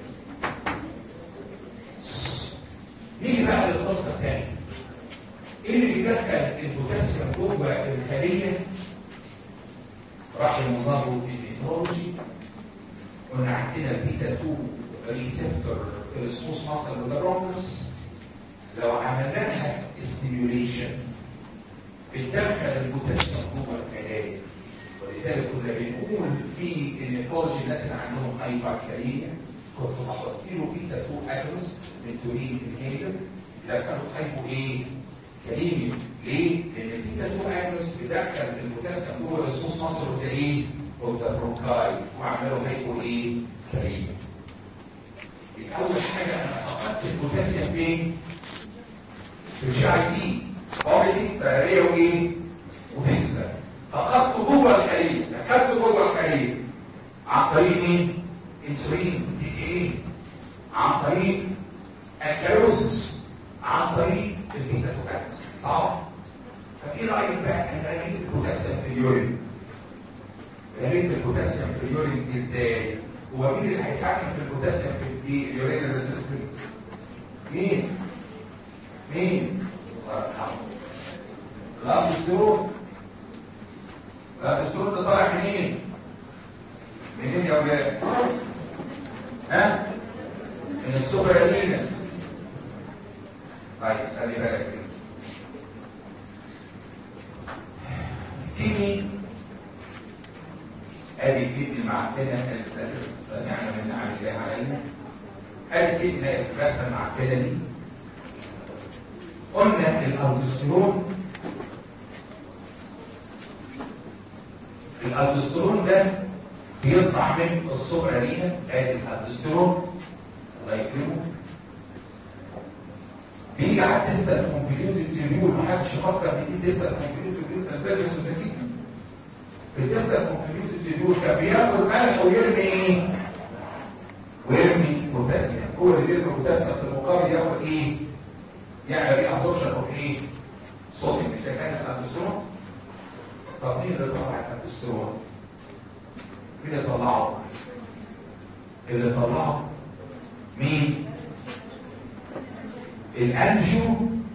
نيجي بقى للقصه الثانيه. ايه اللي بيدخل البوتاسيوم جوه الخليه؟ رحم الله بالتكنولوجي. قلنا عندنا البيتا 2 ريسبتور في السموث ماسل والبرونكس، لو عملنا لها ستيميوليشن بتدخل البوتاسيوم جوه الخلايا. ولذلك كنا بنقول في النيفرولوجي الناس اللي عندهم هايبر كاليميا كنت بحط له بيتا 2 اجونست من تورين انهيلر دخلوا هايبو ايه؟ كاليميا. ليه؟ لان البيتا 2 اجونست بيدخل البوتاسيوم جوه السموث ماسل زي ايه؟ والبرونكاي وعملوا هايبو ايه؟ كاليميا. اول حاجه انا فقدت البوتاسيوم فين؟ في الجي اي تي اوريدي تقريبا وايه؟ وفيزيكال. فقدته جوه الخليه، دخلته جوه الخليه عن طريق مين؟ انسولين دي ايه؟ عن طريق الكالوسيس، عن طريق البيتا توكاكس. صح؟ طب ايه رايك بقى ان رميت البوتاسيوم في اليورين؟ رميت البوتاسيوم في اليورين ازاي؟ هو مين اللي هيتحكم في البوتاسيوم في اليورين ريزيستنت؟ مين؟ مين؟ الله يرحمه. الابسترون. الابسترون ده طالع منين؟ منين يا ولاد؟ ها؟ من السوبرالينا. طيب خلي بالك كده. كيمي ادي الكيمي المعفنه الاساسيه نعمل من عمليه علينا. ادي الكيمي الرسمه المعفنه دي. قلنا الالدوستيرون ده بيطلع من السوبرالينا. ادي الالدوستيرون الله يكرمه بيجي على الديستال كومبليوتد تيبيول. محدش يفكر ان دي ديستال كومبليوتد تيبيول تنفذ وزكيك. في الديستال كومبليوتد تيبيول كان بياخد ملح ويرمي ايه؟ ويرمي بوتاسيوم. هو اللي بيرمي بوتاسيوم في المقابل ياخد ايه؟ يعني ري ابزوربشن اوف ايه؟ صوديوم. مش ده كان الالدوستيرون؟ طب مين اللي طلع الالدوستيرون؟ مين اللي طلعه؟ اللي طلعه مين؟ الانجيو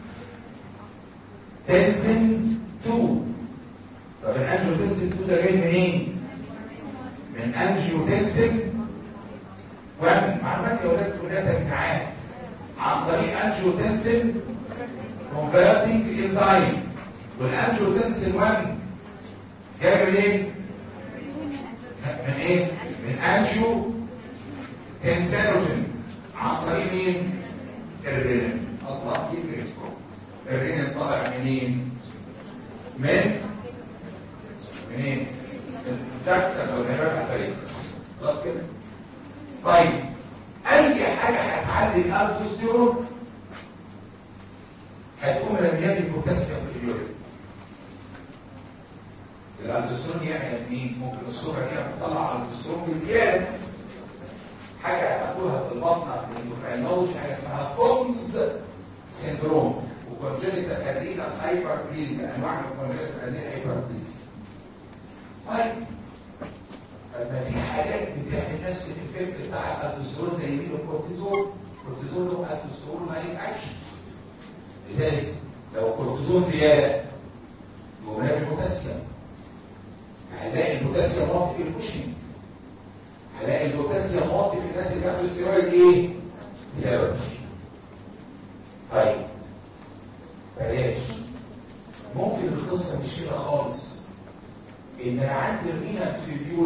تنسن 2. طب الانجيو تنسن 2 ده جاي منين؟ من انجيو تنسن 1. معلومات يا ولاد كلها تجمعات عن طريق انجيو تنسن كونفرتنج انزايم. والانجيو تنسن 1 جاي منين؟ من ايه؟ من انجيو تنسينوجين عن طريق مين؟ الرينين. الله يكرمكم. الرينين طالع منين؟ منين؟ من الجاكسون او الهيراتابريكس. خلاص كده؟ طيب اي حاجه هتعلي الالدوستيرون هتكون رميان البوتاسيوم في اليورين. الالدوستيرون يعمل مين؟ ممكن الصوره كده بتطلع الالدوستيرون بزياده. حاجه هتاخدوها في البطن في الاندوكراينولوجي حاجه اسمها كومز سيندروم وكونجنيتال ادرينال هايبربليزيا. انواع من الكونجنيتال ادرينال هايبربليزيا. طيب ما في حاجات بتعمل نفس الافكت بتاع الالدوستيرون زي مين؟ الكورتيزون. الكورتيزون له الالدوستيرون ما ينفعش. لذلك لو الكورتيزون زياده يقوم نلاقي البوتاسيوم. هنلاقي البوتاسيوم واطي في الكوشنج. هلاقي البوتاسيوم واطي في الناس اللي بياخدوا ستيرويد ايه؟ ثيرابي. طيب بلاش. ممكن القصه مش كده خالص. ان انا عندي الرينال تيبيول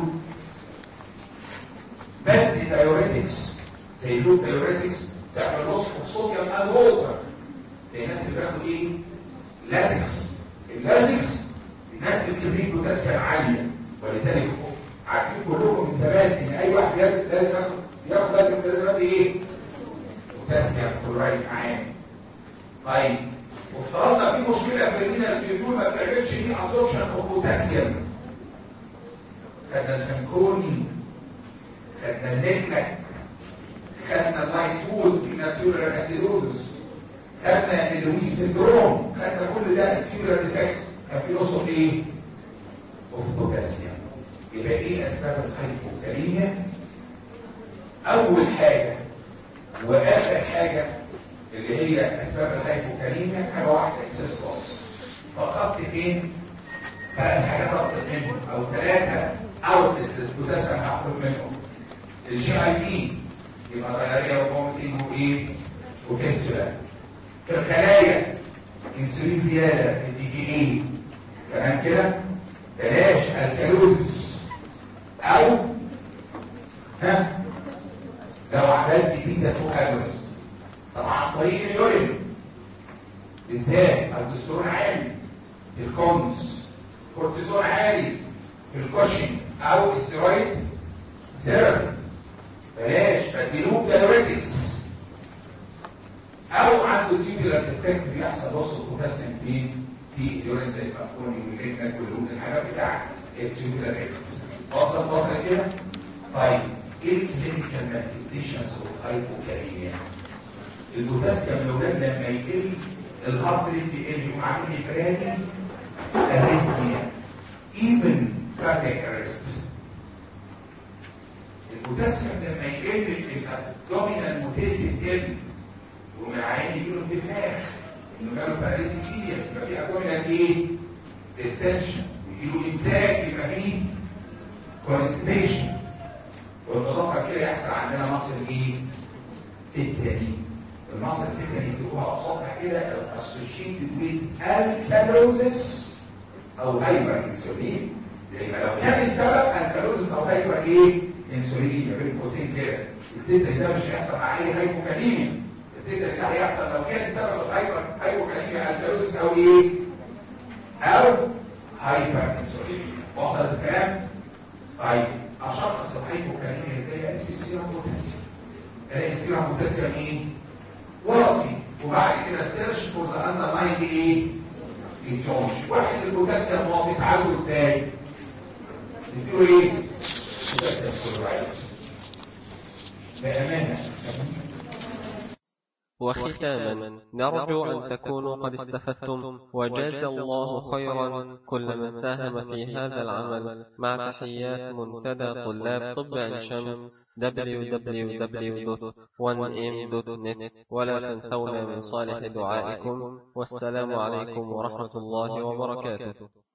بدي دايوريتكس زي اللوب دايوريتكس تعمل نصف الصوديوم اند ووتر زي الناس اللي بياخدوا ايه؟ لازكس. اللازكس بينزل كميه بوتاسيوم عاليه. ولذلك عارفين كلكم من زمان ان اي واحد لازم ياخد لازكس لازم ياخد ايه؟ بوتاسيوم كلورايد عام. طيب وافترضنا في مشكله في الرينال تيبيول ما بتعملش دي ابسوربشن اوف بوتاسيوم. خدنا الفانكوني، خدنا النكنك، خدنا اللايت وود في ناتيورال اسيدوزس، خدنا اللويس سندروم، خدنا كل ده التيورال ديفكتس. كان في نص ايه؟ اوف بوتاسيوم. يبقى ايه اسباب الهايبوكاليميا؟ اول حاجه واخر حاجه اللي هي اسباب الهايبوكاليميا حاجه واحده، اكسس لوس. فقدت فين؟ 3 حاجات اخد منهم او 3 اوت البوتاسيوم هاخد منهم. الجي اي تي يبقى ضياريه وفومتنج وايه؟ وكسره. في الخلايا انسولين زياده، الدي جي اي، تمام كده؟ بلاش الكالوزس او لو عملت بيتا 2 اجونست طبعا عن طريق اليورين. ازاي؟ الدسترون عالي في الكونس، كورتيزون عالي في الكوشن او استرويد ثيرابي. بلاش بديلوب دايوريتكس او عنده تيبيولار افكت بيحصل بص البوتاسيوم في اليورين زي البابكوني والليكنات واللود الحاجات بتاعت التيبيولار افكتس. وصل كده؟ طيب ايه الكلينيكال مانيفستيشنز اوف هايبوكاليميا؟ البوتاسيوم الاولاد لما يقل الهارت ريت يقل يقوم عامل لي برادي اريثميا ايفن كاردياك ارست. البوتاسيوم لما يقل الابدومينال موتيليتي تقل ومن العين يجيله انتفاخ انه جاله باراليتيكيس يبقى فيه ابدومينال ايه؟ ديستنشن، ويجيله امساك يبقى فيه كونستيبيشن، والاضافه كده يحصل عندنا مصل ايه؟ تيتاني. المصل التيتاني بتبقى قصادها كده اسوشيتد ويز الكالوزس او هايبر انسولين. يبقى لو كان السبب الكالوزس او هايبر ايه؟ انسولين ما بين قوسين كده. التيتاني ده مش هيحصل مع اي هايبوكاليميا. التيتاني ده هيحصل لو كان سبب الهايبوكاليميا الكالوزس او ايه؟ او هايبر انسولين. وصل الكلام؟ طيب اشخص الهايبوكاليميا ازاي؟ اقيس السيرم بوتاسيوم. الاقي السيرم بوتاسيوم ايه؟ واطي، وبعد كده سيرش فور ذا اندرلاينج ايه؟ ايتيولوجي. واحد البوتاسيوم واطي تعالوا ازاي؟ تديله ايه؟ بوتاسيوم كلورايد. بامانه. وختاما نرجو أن تكونوا قد استفدتم وجزى الله خيرا كل من ساهم في هذا العمل مع تحيات منتدى طلاب طب عين شمس www.1m.net. ولا تنسونا من صالح دعائكم، والسلام عليكم ورحمة الله وبركاته.